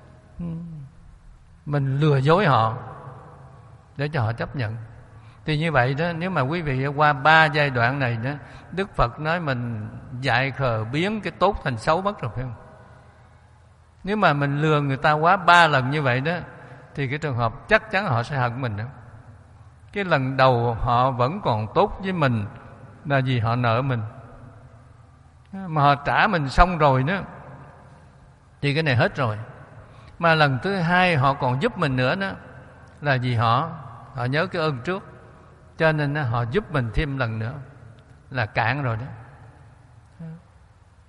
mình lừa dối họ để cho họ chấp nhận. Thì như vậy đó, nếu mà quý vị qua ba giai đoạn này đó, Đức Phật nói mình dại khờ biến cái tốt thành xấu mất rồi, phải không? Nếu mà mình lừa người ta quá ba lần như vậy đó, thì cái trường hợp chắc chắn họ sẽ hận mình đó. Cái lần đầu họ vẫn còn tốt với mình là vì họ nợ mình, mà họ trả mình xong rồi đó thì cái này hết rồi. Mà lần thứ hai họ còn giúp mình nữa đó, là vì họ họ nhớ cái ơn trước, cho nên họ giúp mình thêm lần nữa là cạn rồi đó.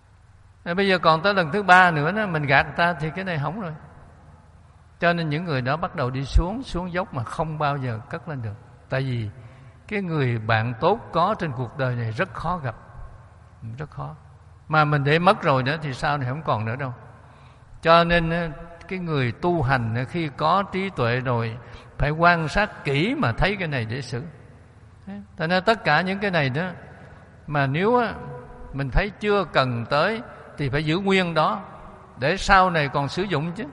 Bây giờ còn tới lần thứ ba nữa đó, mình gạt người ta thì cái này hỏng rồi. Cho nên những người đó bắt đầu đi xuống xuống dốc mà không bao giờ cất lên được. Tại vì cái người bạn tốt có trên cuộc đời này rất khó gặp, rất khó. Mà mình để mất rồi nữa thì sau này không còn nữa đâu. Cho nên cái người tu hành khi có trí tuệ rồi phải quan sát kỹ mà thấy cái này để xử. Cho nên tất cả những cái này đó mà nếu mình thấy chưa cần tới thì phải giữ nguyên đó để sau này còn sử dụng chứ.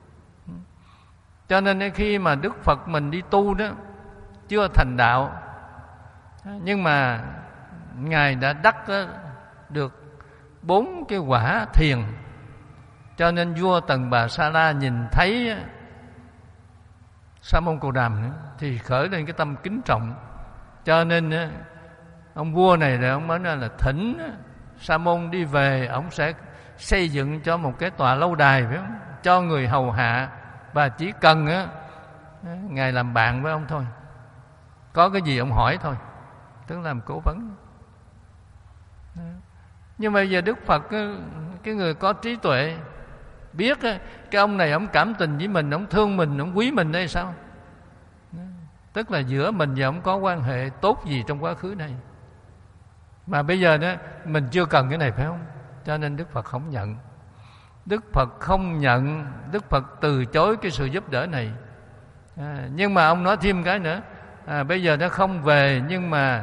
Cho nên khi mà Đức Phật mình đi tu đó, chưa thành đạo, nhưng mà Ngài đã đắc được bốn cái quả thiền. Cho nên vua Tần Bà Sa La nhìn thấy Sa môn Cồ Đàm nữa, thì khởi lên cái tâm kính trọng. Cho nên ông vua này là ông mới nói là thỉnh Sa môn đi về, ông sẽ xây dựng cho một cái tòa lâu đài, phải không? Cho người hầu hạ, và chỉ cần á Ngài làm bạn với ông thôi, có cái gì ông hỏi thôi, tức làm cố vấn. Nhưng mà giờ Đức Phật, cái người có trí tuệ, biết cái ông này ông cảm tình với mình, ông thương mình, ông quý mình hay sao? Tức là giữa mình và ông có quan hệ tốt gì trong quá khứ này, mà bây giờ đó mình chưa cần cái này, phải không? Cho nên Đức Phật không nhận. Đức Phật không nhận, Đức Phật từ chối cái sự giúp đỡ này. À, nhưng mà ông nói thêm cái nữa, à, bây giờ nó không về, nhưng mà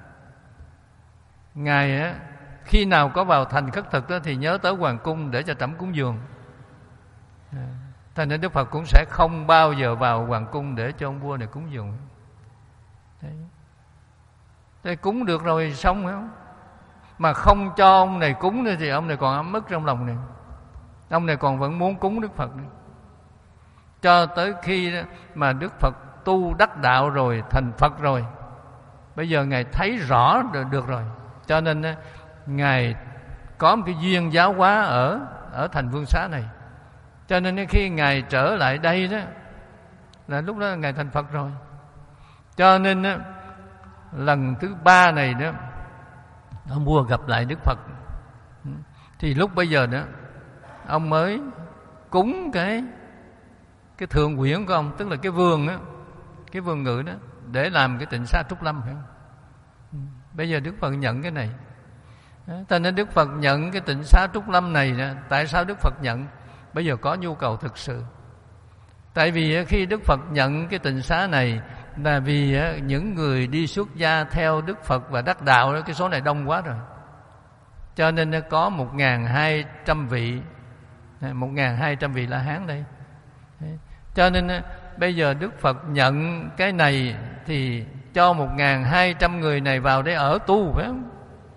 Ngài á, khi nào có vào thành khất thực đó, thì nhớ tới hoàng cung để cho trẫm cúng dường. À, thành nên Đức Phật cũng sẽ không bao giờ vào hoàng cung để cho ông vua này cúng dường. Đấy. Thế cúng được rồi xong phải không? Mà không cho ông này cúng nữa thì ông này còn ấm ức trong lòng này. Ông này còn vẫn muốn cúng Đức Phật nữa. Cho tới khi mà Đức Phật tu đắc đạo rồi, thành Phật rồi, bây giờ Ngài thấy rõ được, được rồi. Cho nên Ngài có một cái duyên giáo hóa ở ở thành Vương Xá này. Cho nên khi Ngài trở lại đây đó, là lúc đó Ngài thành Phật rồi. Cho nên lần thứ ba này đó, ông vua gặp lại Đức Phật, thì lúc bây giờ đó ông mới cúng cái cái thượng quyển của ông, tức là cái vườn đó, cái vườn ngự đó, để làm cái tịnh xá Trúc Lâm, phải không? Bây giờ Đức Phật nhận cái này. Cho nên Đức Phật nhận cái tịnh xá Trúc Lâm này đó. Tại sao Đức Phật nhận? Bây giờ có nhu cầu thực sự. Tại vì khi Đức Phật nhận cái tịnh xá này là vì những người đi xuất gia theo Đức Phật và đắc đạo đó, cái số này đông quá rồi. Cho nên nó có một nghìn hai trăm vị, một nghìn hai trăm vị La Hán đây. Cho nên bây giờ Đức Phật nhận cái này thì cho một nghìn hai trăm người này vào để ở tu, phải không?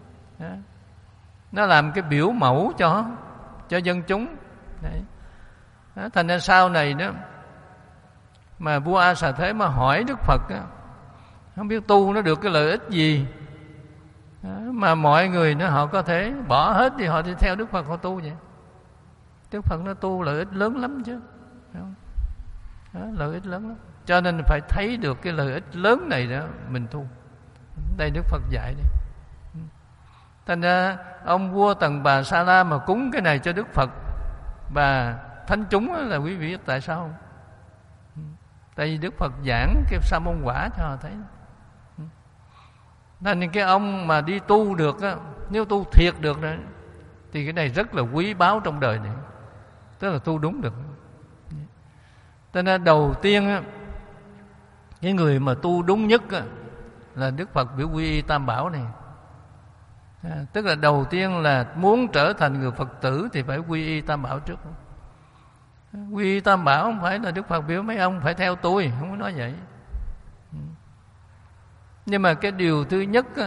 Nó làm cái biểu mẫu cho cho dân chúng. Đấy. Đó, thành ra sau này đó mà vua A Xà Thế mà hỏi Đức Phật đó, không biết tu nó được cái lợi ích gì, đó, mà mọi người nó họ có thể bỏ hết thì họ đi theo Đức Phật họ tu vậy. Đức Phật nó tu lợi ích lớn lắm chứ, phải không? Đó, lợi ích lớn lắm. Cho nên phải thấy được cái lợi ích lớn này đó mình tu. Đây Đức Phật dạy đi. Thành ra ông vua Tần Bà Sa La mà cúng cái này cho Đức Phật và thánh chúng là quý vị biết tại sao không? Tại vì Đức Phật giảng cái sa môn quả cho họ thấy. Nên cái ông mà đi tu được á, nếu tu thiệt được rồi, thì cái này rất là quý báu trong đời này. Tức là tu đúng được. Cho nên đầu tiên á, cái người mà tu đúng nhất á, là Đức Phật biểu quy y Tam Bảo này. À, tức là đầu tiên là muốn trở thành người Phật tử thì phải quy y Tam Bảo trước. Quy y Tam Bảo không phải là Đức Phật biểu mấy ông phải theo tôi, không có nói vậy. Nhưng mà cái điều thứ nhất á,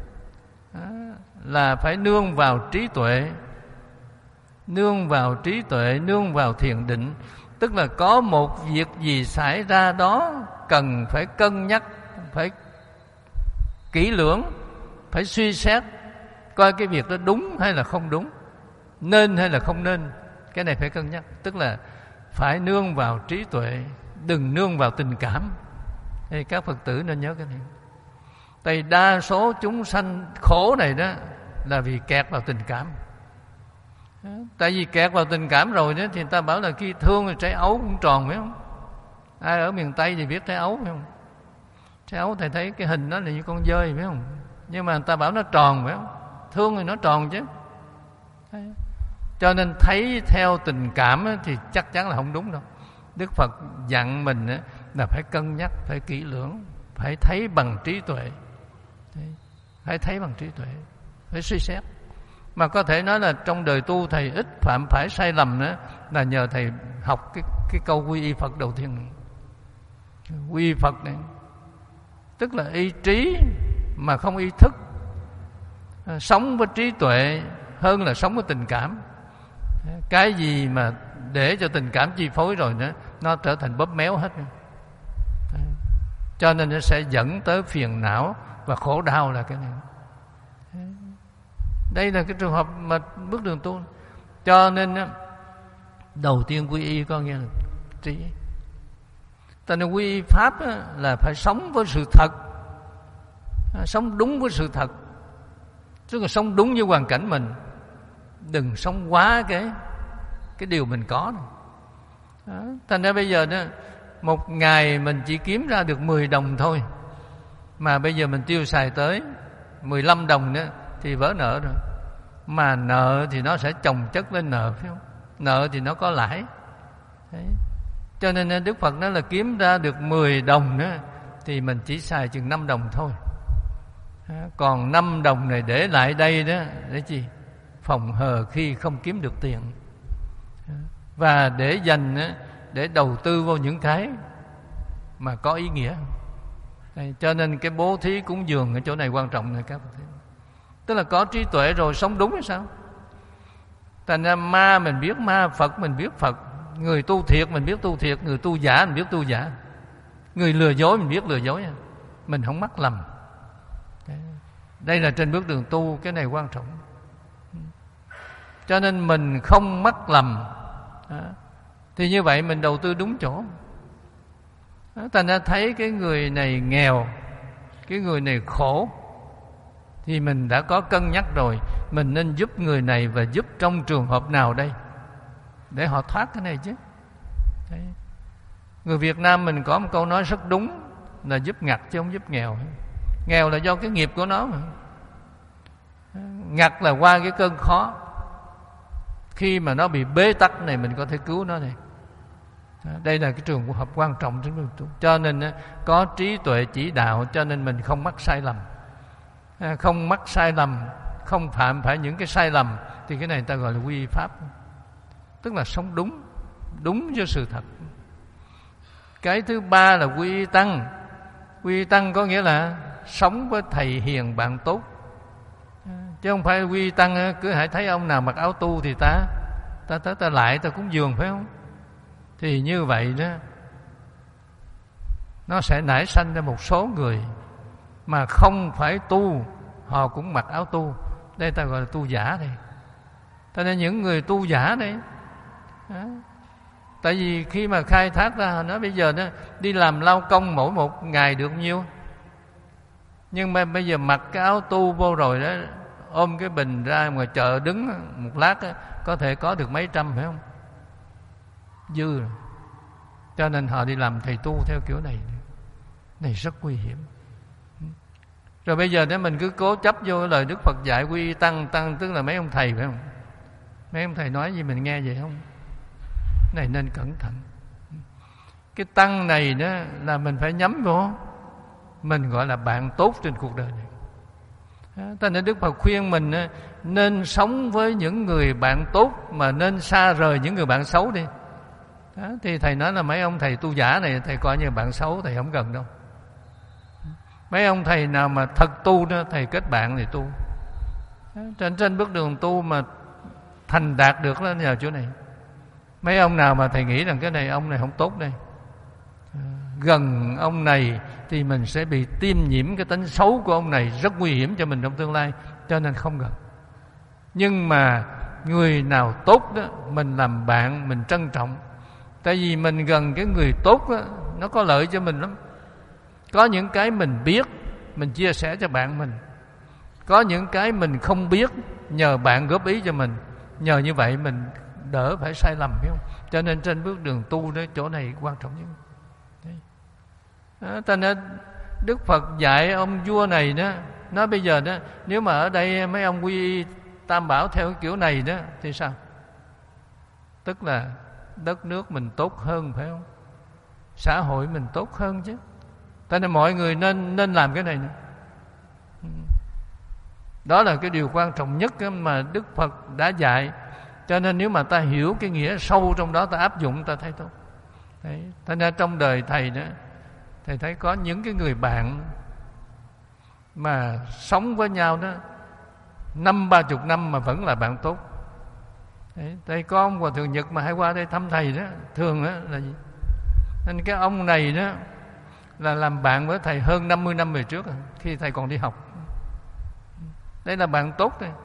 là phải nương vào trí tuệ. Nương vào trí tuệ, nương vào thiền định. Tức là có một việc gì xảy ra đó cần phải cân nhắc, phải kỹ lưỡng, phải suy xét coi cái việc đó đúng hay là không đúng, nên hay là không nên. Cái này phải cân nhắc. Tức là phải nương vào trí tuệ, đừng nương vào tình cảm. Thì các Phật tử nên nhớ cái này. Tại đa số chúng sanh khổ này đó là vì kẹt vào tình cảm. Tại vì kẹt vào tình cảm rồi đó, thì người ta bảo là khi thương thì trái ấu cũng tròn, phải không? Ai ở miền Tây thì biết trái ấu, phải không? Trái ấu thầy thấy cái hình nó là như con dơi, phải không? Nhưng mà người ta bảo nó tròn, phải không? Thương thì nó tròn chứ. Cho nên thấy theo tình cảm thì chắc chắn là không đúng đâu. Đức Phật dặn mình là phải cân nhắc, phải kỹ lưỡng, phải thấy bằng trí tuệ, phải thấy bằng trí tuệ, phải suy xét. Mà có thể nói là trong đời tu thầy ít phạm phải sai lầm nữa, là nhờ thầy học cái cái câu quy y Phật đầu tiên. Quy y Phật này tức là ý trí mà không ý thức, sống với trí tuệ hơn là sống với tình cảm. Cái gì mà để cho tình cảm chi phối rồi nữa, nó trở thành bóp méo hết. Cho nên nó sẽ dẫn tới phiền não và khổ đau là cái này. Đây là cái trường hợp mà bước đường tu. Cho nên đầu tiên quy y có nghĩa là trí. Tại nên quy y pháp là phải sống với sự thật, sống đúng với sự thật, tức là sống đúng với hoàn cảnh mình, đừng sống quá cái cái điều mình có. Đó. Thành ra bây giờ đó, một ngày mình chỉ kiếm ra được mười đồng thôi, mà bây giờ mình tiêu xài tới mười lăm đồng nữa thì vỡ nợ rồi. Mà nợ thì nó sẽ chồng chất lên nợ, phải không? Nợ thì nó có lãi. Đấy. Cho nên Đức Phật nói là kiếm ra được mười đồng nữa thì mình chỉ xài chừng năm đồng thôi. Còn năm đồng này để lại đây đó để chi? Phòng hờ khi không kiếm được tiền. Và để dành để đầu tư vào những cái mà có ý nghĩa. Đấy. Cho nên cái bố thí cúng dường ở chỗ này quan trọng này các bạn. Tức là có trí tuệ rồi sống đúng hay sao? Thành ra ma mình biết ma, Phật mình biết Phật, người tu thiệt mình biết tu thiệt, người tu giả mình biết tu giả, người lừa dối mình biết lừa dối. Mình không mắc lầm. Đây là trên bước đường tu, cái này quan trọng. Cho nên mình không mắc lầm, thì như vậy mình đầu tư đúng chỗ. Thành ra thấy cái người này nghèo, cái người này khổ, thì mình đã có cân nhắc rồi, mình nên giúp người này và giúp trong trường hợp nào đây để họ thoát cái này chứ. Đấy. Người Việt Nam mình có một câu nói rất đúng là giúp ngặt chứ không giúp nghèo. Nghèo là do cái nghiệp của nó mà. Ngặt là qua cái cơn khó, khi mà nó bị bế tắc này mình có thể cứu nó này. Đây là cái trường hợp quan trọng trong đường tu. Cho nên có trí tuệ chỉ đạo, cho nên mình không mắc sai lầm. Không mắc sai lầm, không phạm phải những cái sai lầm, thì cái này người ta gọi là quy y pháp. Tức là sống đúng, đúng với sự thật. Cái thứ ba là quy y tăng. Quy y tăng có nghĩa là sống với thầy hiền bạn tốt, chứ không phải quy y tăng cứ hãy thấy ông nào mặc áo tu thì ta ta ta, ta lại ta cúng dường, phải không? Thì như vậy đó, nó sẽ nảy sanh ra một số người mà không phải tu, họ cũng mặc áo tu. Đây ta gọi là tu giả đây. Cho nên những người tu giả đây đó. Tại vì khi mà khai thác ra, họ nói bây giờ đó, đi làm lao công mỗi một ngày được nhiêu, nhưng mà bây giờ mặc cái áo tu vô rồi đó, ôm cái bình ra ngoài chợ đứng một lát đó, có thể có được mấy trăm, phải không? Dư rồi. Cho nên họ đi làm thầy tu theo kiểu này, này rất nguy hiểm. Rồi bây giờ nếu mình cứ cố chấp vô lời Đức Phật dạy quy y tăng, tăng tức là mấy ông thầy, phải không? Mấy ông thầy nói gì mình nghe vậy không? Này nên cẩn thận. Cái tăng này đó là mình phải nhắm vô, mình gọi là bạn tốt trên cuộc đời này. Cho nên Đức Phật khuyên mình nên sống với những người bạn tốt, mà nên xa rời những người bạn xấu đi. Đó, thì thầy nói là mấy ông thầy tu giả này thầy coi như bạn xấu, thầy không cần đâu. Mấy ông thầy nào mà thật tu đó, thầy kết bạn thì tu. Trên trên bước đường tu mà thành đạt được là nhờ chỗ này. Mấy ông nào mà thầy nghĩ rằng cái này ông này không tốt đây, gần ông này thì mình sẽ bị tiêm nhiễm cái tính xấu của ông này, rất nguy hiểm cho mình trong tương lai, cho nên không gần. Nhưng mà người nào tốt đó, mình làm bạn, mình trân trọng. Tại vì mình gần cái người tốt đó, nó có lợi cho mình lắm. Có những cái mình biết, mình chia sẻ cho bạn mình. Có những cái mình không biết, nhờ bạn góp ý cho mình. nhờ như vậy mình đỡ phải sai lầm, biết không? Cho nên trên bước đường tu đó, chỗ này quan trọng nhất. Đó, ta nói Đức Phật dạy ông vua này đó, nói bây giờ đó, nếu mà ở đây mấy ông quy y Tam Bảo theo kiểu này đó thì sao? Tức là đất nước mình tốt hơn, phải không? Xã hội mình tốt hơn chứ. Cho nên mọi người nên nên làm cái này nữa. Đó là cái điều quan trọng nhất mà Đức Phật đã dạy. Cho nên nếu mà ta hiểu cái nghĩa sâu trong đó, ta áp dụng, ta thấy tốt. Đấy. Thế nên trong đời thầy đó, thầy thấy có những cái người bạn mà sống với nhau đó năm ba chục năm mà vẫn là bạn tốt. Đấy. Thầy có ông Hòa Thượng Nhật mà hay qua đây thăm thầy đó, thường đó là gì? Nên cái ông này đó là làm bạn với thầy hơn năm mươi năm về trước, khi thầy còn đi học. Đây là bạn tốt đây.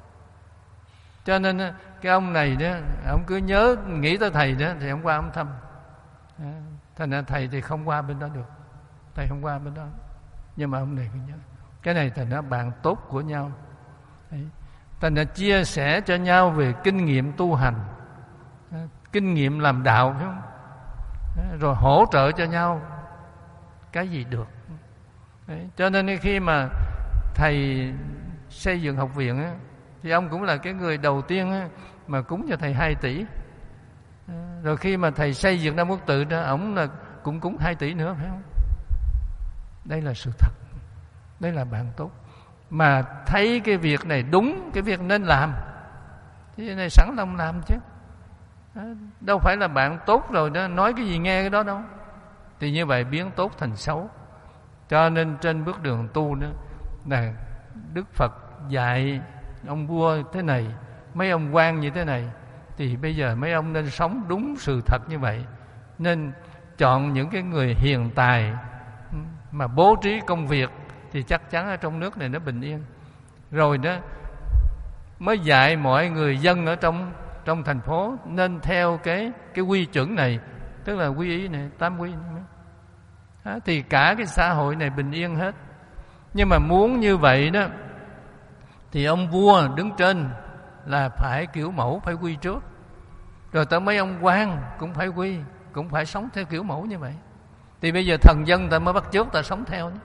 Cho nên cái ông này đó, ông cứ nhớ nghĩ tới thầy đó thì ông qua ông thăm. Thành ra thầy thì không qua bên đó được, thầy không qua bên đó, nhưng mà ông này cứ nhớ. Cái này thành ra bạn tốt của nhau. Đấy. Thành ra chia sẻ cho nhau về kinh nghiệm tu hành, kinh nghiệm làm đạo, phải không? Rồi hỗ trợ cho nhau cái gì được. Đấy. Cho nên khi mà thầy xây dựng học viện á, thì ông cũng là cái người đầu tiên á, mà cúng cho thầy hai tỷ. Rồi khi mà thầy xây dựng Nam Quốc Tự đó, ổng là cũng cúng hai tỷ nữa, phải không? Đây là sự thật. Đây là bạn tốt. Mà thấy cái việc này đúng, cái việc nên làm, thì này sẵn lòng làm chứ. Đâu phải là bạn tốt rồi đó, nói cái gì nghe cái đó đâu. Thì như vậy biến tốt thành xấu. Cho nên trên bước đường tu đó là Đức Phật dạy ông vua thế này, mấy ông quan như thế này, thì bây giờ mấy ông nên sống đúng sự thật như vậy. Nên chọn những cái người hiền tài mà bố trí công việc, thì chắc chắn ở trong nước này nó bình yên. Rồi đó mới dạy mọi người dân ở trong trong thành phố nên theo cái cái quy chuẩn này, tức là quy y này, tam quy này. Đó, thì cả cái xã hội này bình yên hết. Nhưng mà muốn như vậy đó thì ông vua đứng trên là phải kiểu mẫu, phải quy trước. Rồi tới mấy ông quan cũng phải quy, cũng phải sống theo kiểu mẫu như vậy. Thì bây giờ thần dân ta mới bắt chước, ta sống theo đó.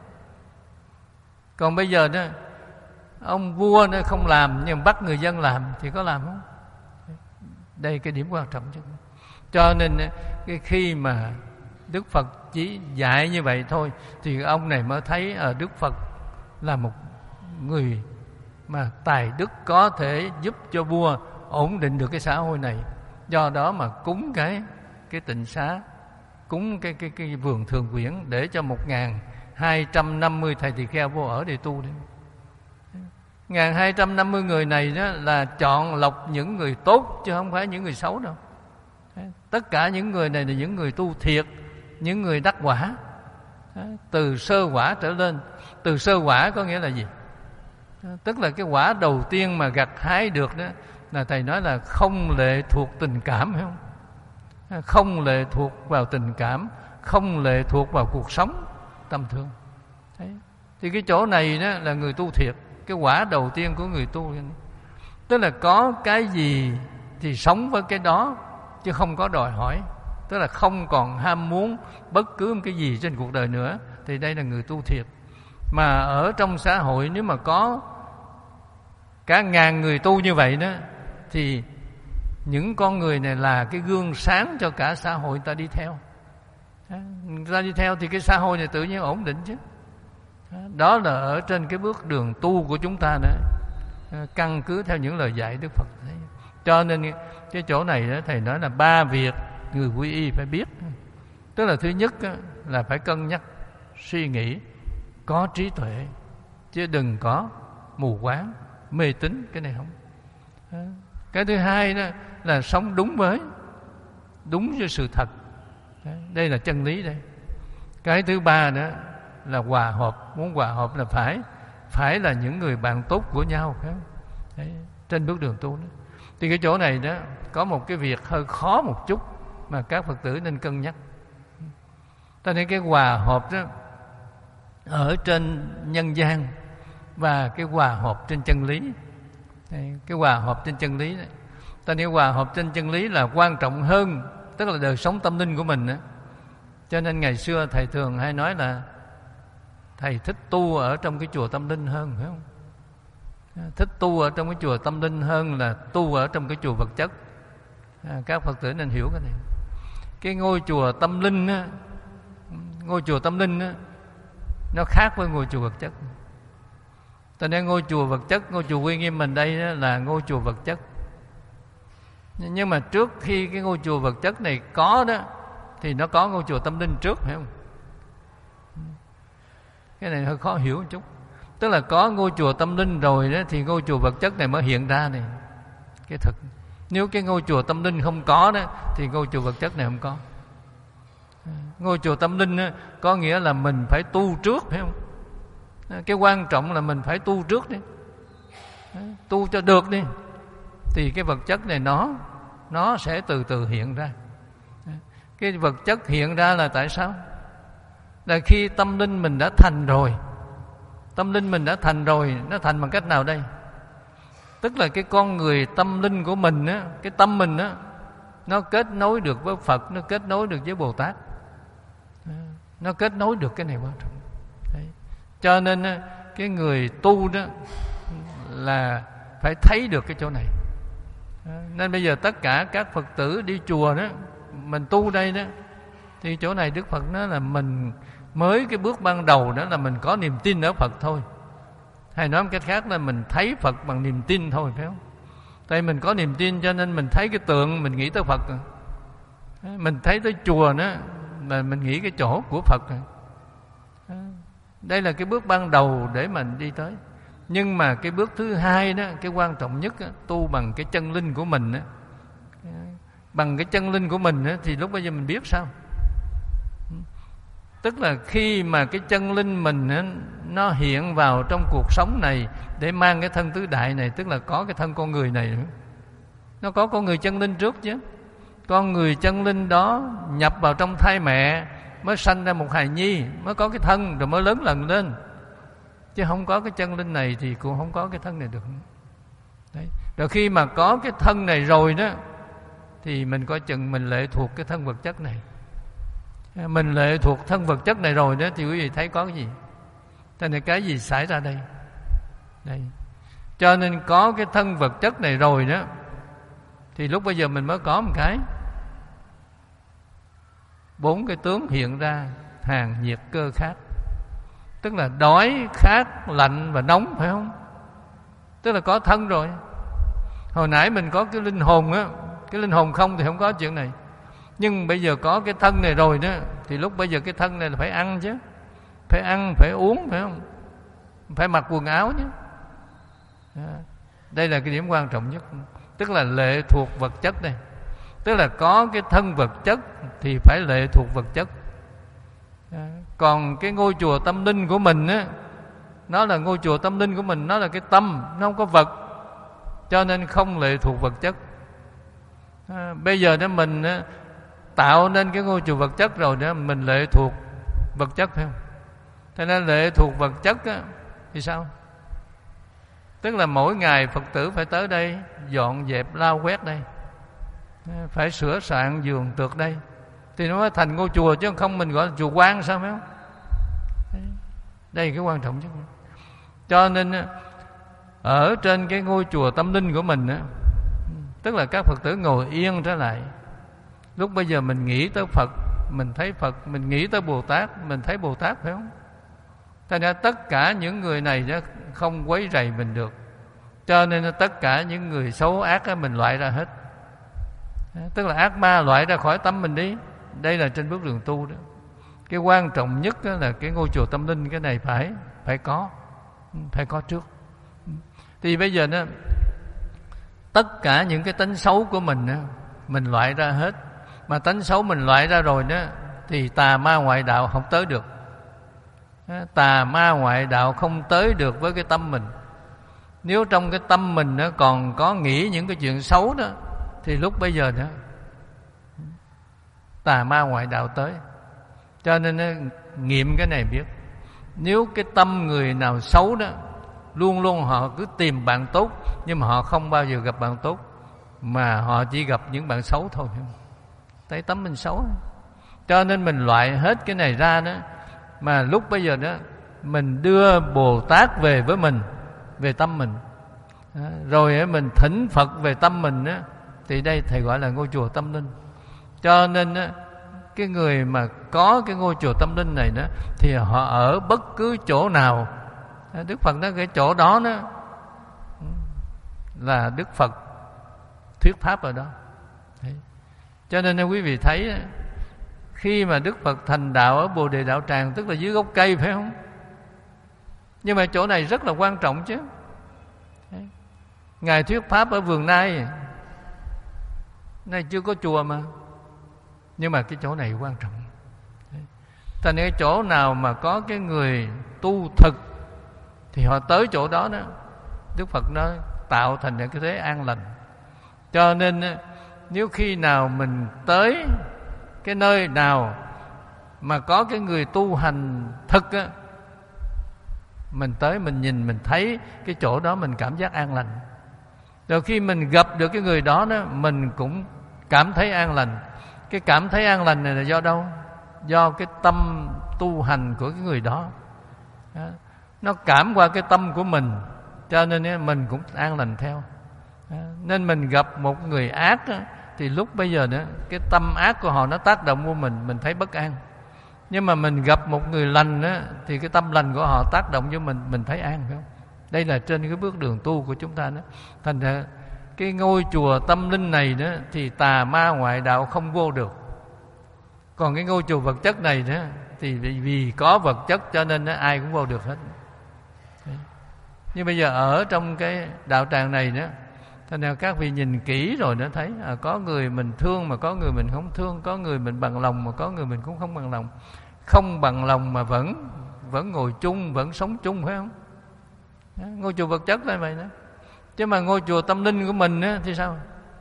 Còn bây giờ đó ông vua nó không làm nhưng bắt người dân làm thì có làm không? Đây cái điểm quan trọng chứ. Cho nên cái khi mà Đức Phật chỉ dạy như vậy thôi, thì ông này mới thấy ở Đức Phật là một người mà tài đức có thể giúp cho vua ổn định được cái xã hội này. Do đó mà cúng cái cái tịnh xá, cúng cái cái cái vườn thường quyển để cho một ngàn hai trăm năm mươi thầy tỳ kheo vô ở để tu đi. Ngàn hai trăm năm mươi người này đó là chọn lọc những người tốt chứ không phải những người xấu đâu. Tất cả những người này là những người tu thiệt, những người đắc quả, từ sơ quả trở lên. Từ sơ quả có nghĩa là gì? Tức là cái quả đầu tiên mà gặt hái được đó là thầy nói là không lệ thuộc tình cảm, phải không? Không lệ thuộc vào tình cảm, không lệ thuộc vào cuộc sống tâm thương. Đấy. Thì cái chỗ này đó là người tu thiệt, cái quả đầu tiên của người tu. Tức là có cái gì thì sống với cái đó, chứ không có đòi hỏi. Tức là không còn ham muốn bất cứ một cái gì trên cuộc đời nữa. Thì đây là người tu thiệt. Mà ở trong xã hội nếu mà có cả ngàn người tu như vậy đó, thì những con người này là cái gương sáng cho cả xã hội ta đi theo. Người ta đi theo thì cái xã hội này tự nhiên ổn định chứ. Đó là ở trên cái bước đường tu của chúng ta nữa, căn cứ theo những lời dạy Đức Phật. Cho nên cái chỗ này đó, thầy nói là ba việc người quy y phải biết. Tức là thứ nhất là phải cân nhắc, suy nghĩ, có trí tuệ, chứ đừng có mù quáng, mê tín, cái này không. Cái thứ hai đó là sống đúng với đúng với sự thật. Đây là chân lý đây. Cái thứ ba đó là hòa hợp. Muốn hòa hợp là phải phải là những người bạn tốt của nhau. Đấy, trên bước đường tu đó. Thì cái chỗ này đó có một cái việc hơi khó một chút mà các Phật tử nên cân nhắc. Ta thấy cái hòa hợp đó ở trên nhân gian và cái hòa hợp trên chân lý. Đấy, cái hòa hợp trên chân lý đấy. Ta nghĩ hòa hợp trên chân lý là quan trọng hơn, tức là đời sống tâm linh của mình đó. Cho nên ngày xưa thầy thường hay nói là thầy thích tu ở trong cái chùa tâm linh hơn, phải không? Thích tu ở trong cái chùa tâm linh hơn là tu ở trong cái chùa vật chất. À, các Phật tử nên hiểu cái này. Cái ngôi chùa tâm linh á, ngôi chùa tâm linh á, nó khác với ngôi chùa vật chất. Cho nên ngôi chùa vật chất, ngôi chùa Quy Nghiêm mình đây đó là ngôi chùa vật chất. Nhưng mà trước khi cái ngôi chùa vật chất này có đó, thì nó có ngôi chùa tâm linh trước, phải không? Cái này hơi khó hiểu một chút. Tức là có ngôi chùa tâm linh rồi đó, thì ngôi chùa vật chất này mới hiện ra này. Cái thực. Nếu cái ngôi chùa tâm linh không có đó, thì ngôi chùa vật chất này không có. Ngôi chùa tâm linh đó, có nghĩa là mình phải tu trước, phải không? Cái quan trọng là mình phải tu trước đi, tu cho được đi, thì cái vật chất này nó nó sẽ từ từ hiện ra. Cái vật chất hiện ra là tại sao? Là khi tâm linh mình đã thành rồi. Tâm linh mình đã thành rồi, nó thành bằng cách nào đây? Tức là cái con người tâm linh của mình á, cái tâm mình á, nó kết nối được với Phật, nó kết nối được với Bồ Tát, nó kết nối được cái này quan trọng. Đấy. Cho nên á, cái người tu đó là phải thấy được cái chỗ này. Nên bây giờ tất cả các Phật tử đi chùa đó, mình tu đây đó, thì chỗ này Đức Phật nói là mình mới cái bước ban đầu đó là mình có niềm tin ở Phật thôi. Hay nói một cách khác là mình thấy Phật bằng niềm tin thôi, phải không? Tại mình có niềm tin cho nên mình thấy cái tượng mình nghĩ tới Phật. Mình thấy tới chùa đó là mình nghĩ cái chỗ của Phật. Đây là cái bước ban đầu để mình đi tới. Nhưng mà cái bước thứ hai đó, cái quan trọng nhất đó, tu bằng cái chân linh của mình đó. Bằng cái chân linh của mình đó, thì lúc bây giờ mình biết sao? Tức là khi mà cái chân linh mình đó, nó hiện vào trong cuộc sống này để mang cái thân tứ đại này, tức là có cái thân con người này nữa. Nó có con người chân linh trước chứ. Con người chân linh đó nhập vào trong thai mẹ, mới sanh ra một hài nhi, mới có cái thân rồi mới lớn lần lên. Chứ không có cái chân linh này thì cũng không có cái thân này được. Đấy. Rồi khi mà có cái thân này rồi đó, thì mình coi chừng mình lệ thuộc cái thân vật chất này. Mình lệ thuộc thân vật chất này rồi đó, thì quý vị thấy có cái gì? Cho nên cái gì xảy ra đây? Đây. Cho nên có cái thân vật chất này rồi đó, thì lúc bây giờ mình mới có một cái bốn cái tướng hiện ra: hàn, nhiệt, cơ, khát. Tức là đói, khát, lạnh và nóng, phải không? Tức là có thân rồi. Hồi nãy mình có cái linh hồn á, cái linh hồn không thì không có chuyện này. Nhưng bây giờ có cái thân này rồi đó, thì lúc bây giờ cái thân này là phải ăn chứ. Phải ăn, phải uống, phải không? Phải mặc quần áo chứ. Đây là cái điểm quan trọng nhất. Tức là lệ thuộc vật chất đây. Tức là có cái thân vật chất thì phải lệ thuộc vật chất. Còn cái ngôi chùa tâm linh của mình á, nó là ngôi chùa tâm linh của mình, nó là cái tâm, nó không có vật, cho nên không lệ thuộc vật chất. À, bây giờ đó mình á, tạo nên cái ngôi chùa vật chất rồi đó, mình lệ thuộc vật chất, phải không? Cho nên lệ thuộc vật chất á, thì sao? Tức là mỗi ngày Phật tử phải tới đây dọn dẹp lau quét đây, phải sửa soạn giường tược đây, thì nó mới thành ngôi chùa, chứ không mình gọi là chùa quan sao, phải không? Đây là cái quan trọng nhất. Cho nên ở trên cái ngôi chùa tâm linh của mình á, tức là các Phật tử ngồi yên trở lại. Lúc bây giờ mình nghĩ tới Phật, mình thấy Phật, mình nghĩ tới Bồ Tát, mình thấy Bồ Tát, phải không? Thành ra tất cả những người này đó không quấy rầy mình được. Cho nên tất cả những người xấu ác đó mình loại ra hết. Tức là ác ma loại ra khỏi tâm mình đi. Đây là trên bước đường tu đó. Cái quan trọng nhất đó là cái ngôi chùa tâm linh, cái này phải phải có, phải có trước. Thì bây giờ đó, tất cả những cái tánh xấu của mình đó, mình loại ra hết. Mà tánh xấu mình loại ra rồi đó, thì tà ma ngoại đạo không tới được. Tà ma ngoại đạo không tới được với cái tâm mình. Nếu trong cái tâm mình nó còn có nghĩ những cái chuyện xấu đó, thì lúc bây giờ đó tà ma ngoại đạo tới. Cho nên nó nghiệm cái này biết. Nếu cái tâm người nào xấu đó, luôn luôn họ cứ tìm bạn tốt, nhưng mà họ không bao giờ gặp bạn tốt, mà họ chỉ gặp những bạn xấu thôi, thấy tấm mình xấu. Cho nên mình loại hết cái này ra đó. Mà lúc bây giờ đó mình đưa Bồ Tát về với mình, về tâm mình, rồi mình thỉnh Phật về tâm mình đó, thì đây thầy gọi là ngôi chùa tâm linh. Cho nên đó, cái người mà có cái ngôi chùa tâm linh này đó, thì họ ở bất cứ chỗ nào, Đức Phật nói cái chỗ đó đó là Đức Phật thuyết pháp ở đó. Đấy. Cho nên quý vị thấy khi mà Đức Phật thành đạo ở Bồ Đề Đạo Tràng, tức là dưới gốc cây, phải không? Nhưng mà chỗ này rất là quan trọng chứ. Đấy. Ngài thuyết pháp ở vườn Nai, này chưa có chùa mà, nhưng mà cái chỗ này quan trọng. Thành cái chỗ nào mà có cái người tu thực thì họ tới chỗ đó đó, Đức Phật nó tạo thành những cái thế an lành. Cho nên nếu khi nào mình tới cái nơi nào mà có cái người tu hành thực á, mình tới mình nhìn mình thấy cái chỗ đó mình cảm giác an lành. Rồi khi mình gặp được cái người đó đó, mình cũng cảm thấy an lành. Cái cảm thấy an lành này là do đâu? Do cái tâm tu hành của cái người đó. Đó. Nó cảm qua cái tâm của mình, cho nên mình cũng an lành theo. Đó. Nên mình gặp một người ác đó, thì lúc bây giờ đó, cái tâm ác của họ nó tác động vô mình, mình thấy bất an. Nhưng mà mình gặp một người lành đó, thì cái tâm lành của họ tác động vô mình, mình thấy an, phải không? Đây là trên cái bước đường tu của chúng ta đó. Thành ra cái ngôi chùa tâm linh này đó, thì tà ma ngoại đạo không vô được. Còn cái ngôi chùa vật chất này đó, thì vì có vật chất cho nên đó, ai cũng vô được hết. Đấy. Nhưng bây giờ ở trong cái đạo tràng này đó, thành ra các vị nhìn kỹ rồi nó thấy à, có người mình thương mà có người mình không thương, có người mình bằng lòng mà có người mình cũng không bằng lòng. Không bằng lòng mà vẫn vẫn ngồi chung, vẫn sống chung, phải không? Đó, ngôi chùa vật chất là vậy đó. Chứ mà ngôi chùa tâm linh của mình á, thì sao?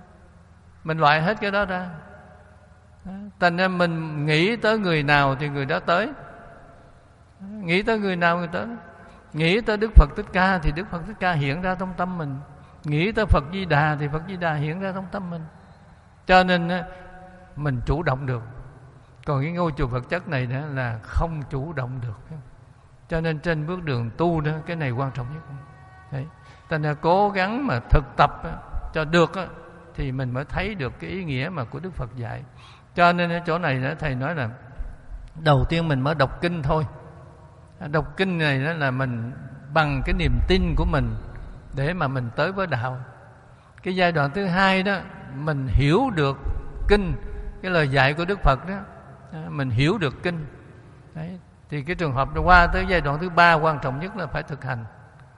Mình loại hết cái đó ra. Đó. Thành ra mình nghĩ tới người nào thì người đó tới. Đó. Nghĩ tới người nào người tới. Nghĩ tới Đức Phật Thích Ca thì Đức Phật Thích Ca hiện ra trong tâm mình. Nghĩ tới Phật Di Đà thì Phật Di Đà hiện ra trong tâm mình. Cho nên á, mình chủ động được. Còn cái ngôi chùa vật chất này đó là không chủ động được. Cho nên trên bước đường tu đó, cái này quan trọng nhất. Đấy. Thành ra cố gắng mà thực tập á, cho được á, thì mình mới thấy được cái ý nghĩa mà của Đức Phật dạy. Cho nên ở chỗ này đó, thầy nói là đầu tiên mình mới đọc kinh thôi. Đọc kinh này đó là mình bằng cái niềm tin của mình để mà mình tới với đạo. Cái giai đoạn thứ hai đó, mình hiểu được kinh, cái lời dạy của Đức Phật đó, mình hiểu được kinh. Đấy. Thì cái trường hợp qua tới giai đoạn thứ ba quan trọng nhất là phải thực hành.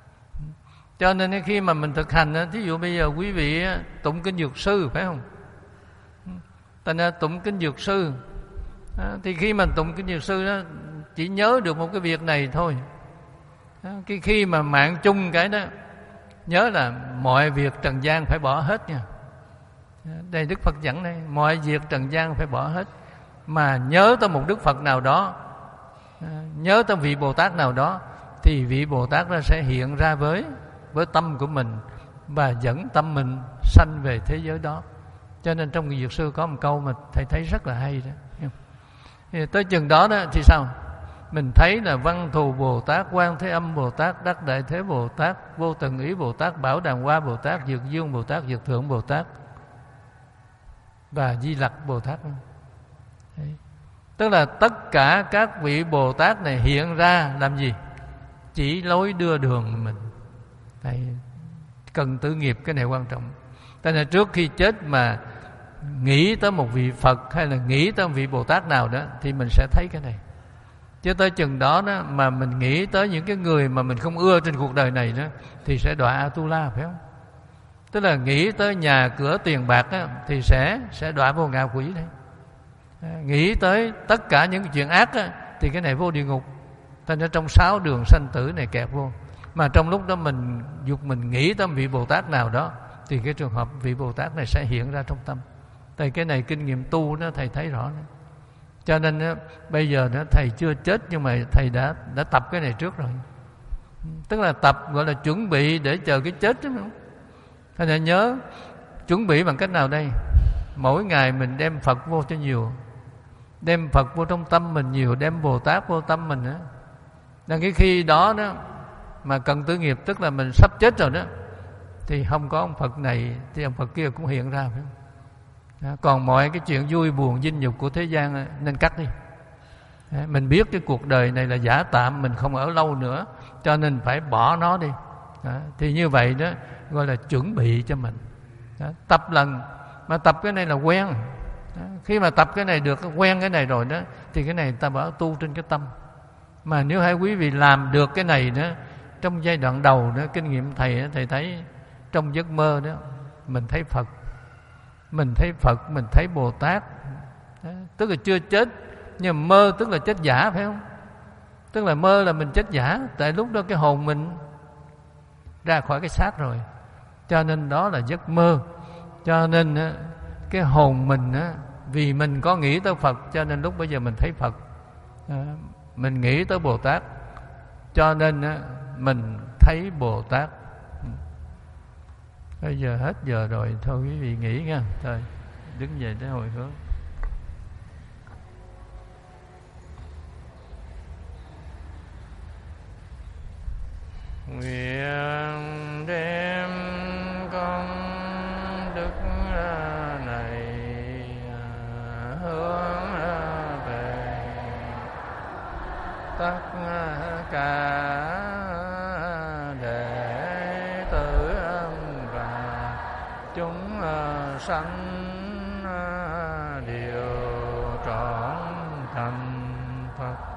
Cho nên khi mà mình thực hành, thí dụ bây giờ quý vị tụng kinh Dược Sư, phải không? Thành ra tụng kinh Dược Sư, thì khi mình tụng kinh Dược Sư đó, chỉ nhớ được một cái việc này thôi. Cái khi mà mạng chung cái đó, nhớ là mọi việc trần gian phải bỏ hết nha. Đây Đức Phật dẫn đây, mọi việc trần gian phải bỏ hết. Mà nhớ tới một Đức Phật nào đó, nhớ tới vị Bồ Tát nào đó, thì vị Bồ Tát đó sẽ hiện ra với với tâm của mình và dẫn tâm mình sanh về thế giới đó. Cho nên trong Kinh Dược Sư có một câu mà thầy thấy rất là hay đó. Thì tới chừng đó đó thì sao? Mình thấy là Văn Thù Bồ Tát, Quan Thế Âm Bồ Tát, Đắc Đại Thế Bồ Tát, Vô Tận Ý Bồ Tát, Bảo Đàm Hoa Bồ Tát, Dược Dương Bồ Tát, Dược Thượng Bồ Tát và Di Lặc Bồ Tát. Đấy. Tức là tất cả các vị Bồ Tát này hiện ra làm gì? Chỉ lối đưa đường mình. Thầy cần tự nghiệp, cái này quan trọng. Tại nên trước khi chết mà nghĩ tới một vị Phật hay là nghĩ tới một vị Bồ Tát nào đó thì mình sẽ thấy cái này. Chứ tới chừng đó, đó mà mình nghĩ tới những cái người mà mình không ưa trên cuộc đời này đó thì sẽ đọa Atula, phải không? Tức là nghĩ tới nhà cửa tiền bạc đó, thì sẽ sẽ đọa vô ngạ quỷ đấy. Nghĩ tới tất cả những chuyện ác đó, thì cái này vô địa ngục. Thành ra trong sáu đường sanh tử này kẹt vô. Mà trong lúc đó mình dục mình nghĩ tới vị Bồ Tát nào đó thì cái trường hợp vị Bồ Tát này sẽ hiện ra trong tâm. Tại cái này kinh nghiệm tu đó thầy thấy rõ nữa. Cho nên đó, bây giờ đó, thầy chưa chết nhưng mà thầy đã đã tập cái này trước rồi. Tức là tập gọi là chuẩn bị để chờ cái chết đó. Thầy đã nhớ Chuẩn bị bằng cách nào đây? Mỗi ngày mình đem Phật vô cho nhiều, đem Phật vô trong tâm mình nhiều, đem Bồ Tát vô tâm mình nữa. Nên cái khi đó đó mà cần tử nghiệp, tức là mình sắp chết rồi đó, thì không có ông Phật này thì ông Phật kia cũng hiện ra, phải không? Đó, còn mọi cái chuyện vui buồn dinh nhục của thế gian nên cắt đi. Đó, mình biết cái cuộc đời này là giả tạm, mình không ở lâu nữa, cho nên phải bỏ nó đi. Đó, thì như vậy đó gọi là chuẩn bị cho mình. Đó, tập lần mà tập cái này là quen. Đó, khi mà tập cái này được, quen cái này rồi đó, thì cái này người ta bảo tu trên cái tâm. Mà nếu hai quý vị làm được cái này đó, trong giai đoạn đầu đó, kinh nghiệm thầy thầy thấy trong giấc mơ đó mình thấy Phật, mình thấy Phật, mình thấy Bồ Tát. Đó, tức là chưa chết, nhưng mơ tức là chết giả, phải không? Tức là mơ là mình chết giả, tại lúc đó cái hồn mình ra khỏi cái xác rồi, cho nên đó là giấc mơ. Cho nên cái hồn mình vì mình có nghĩ tới Phật, cho nên lúc bây giờ mình thấy Phật. Mình nghĩ tới Bồ Tát, cho nên mình thấy Bồ Tát. Bây giờ hết giờ rồi, thôi quý vị nghỉ nha. Thôi đứng dậy để hồi hướng. Nguyện đem công đức này hướng về tất cả đệ tử và chúng sanh đều trọn thành Phật.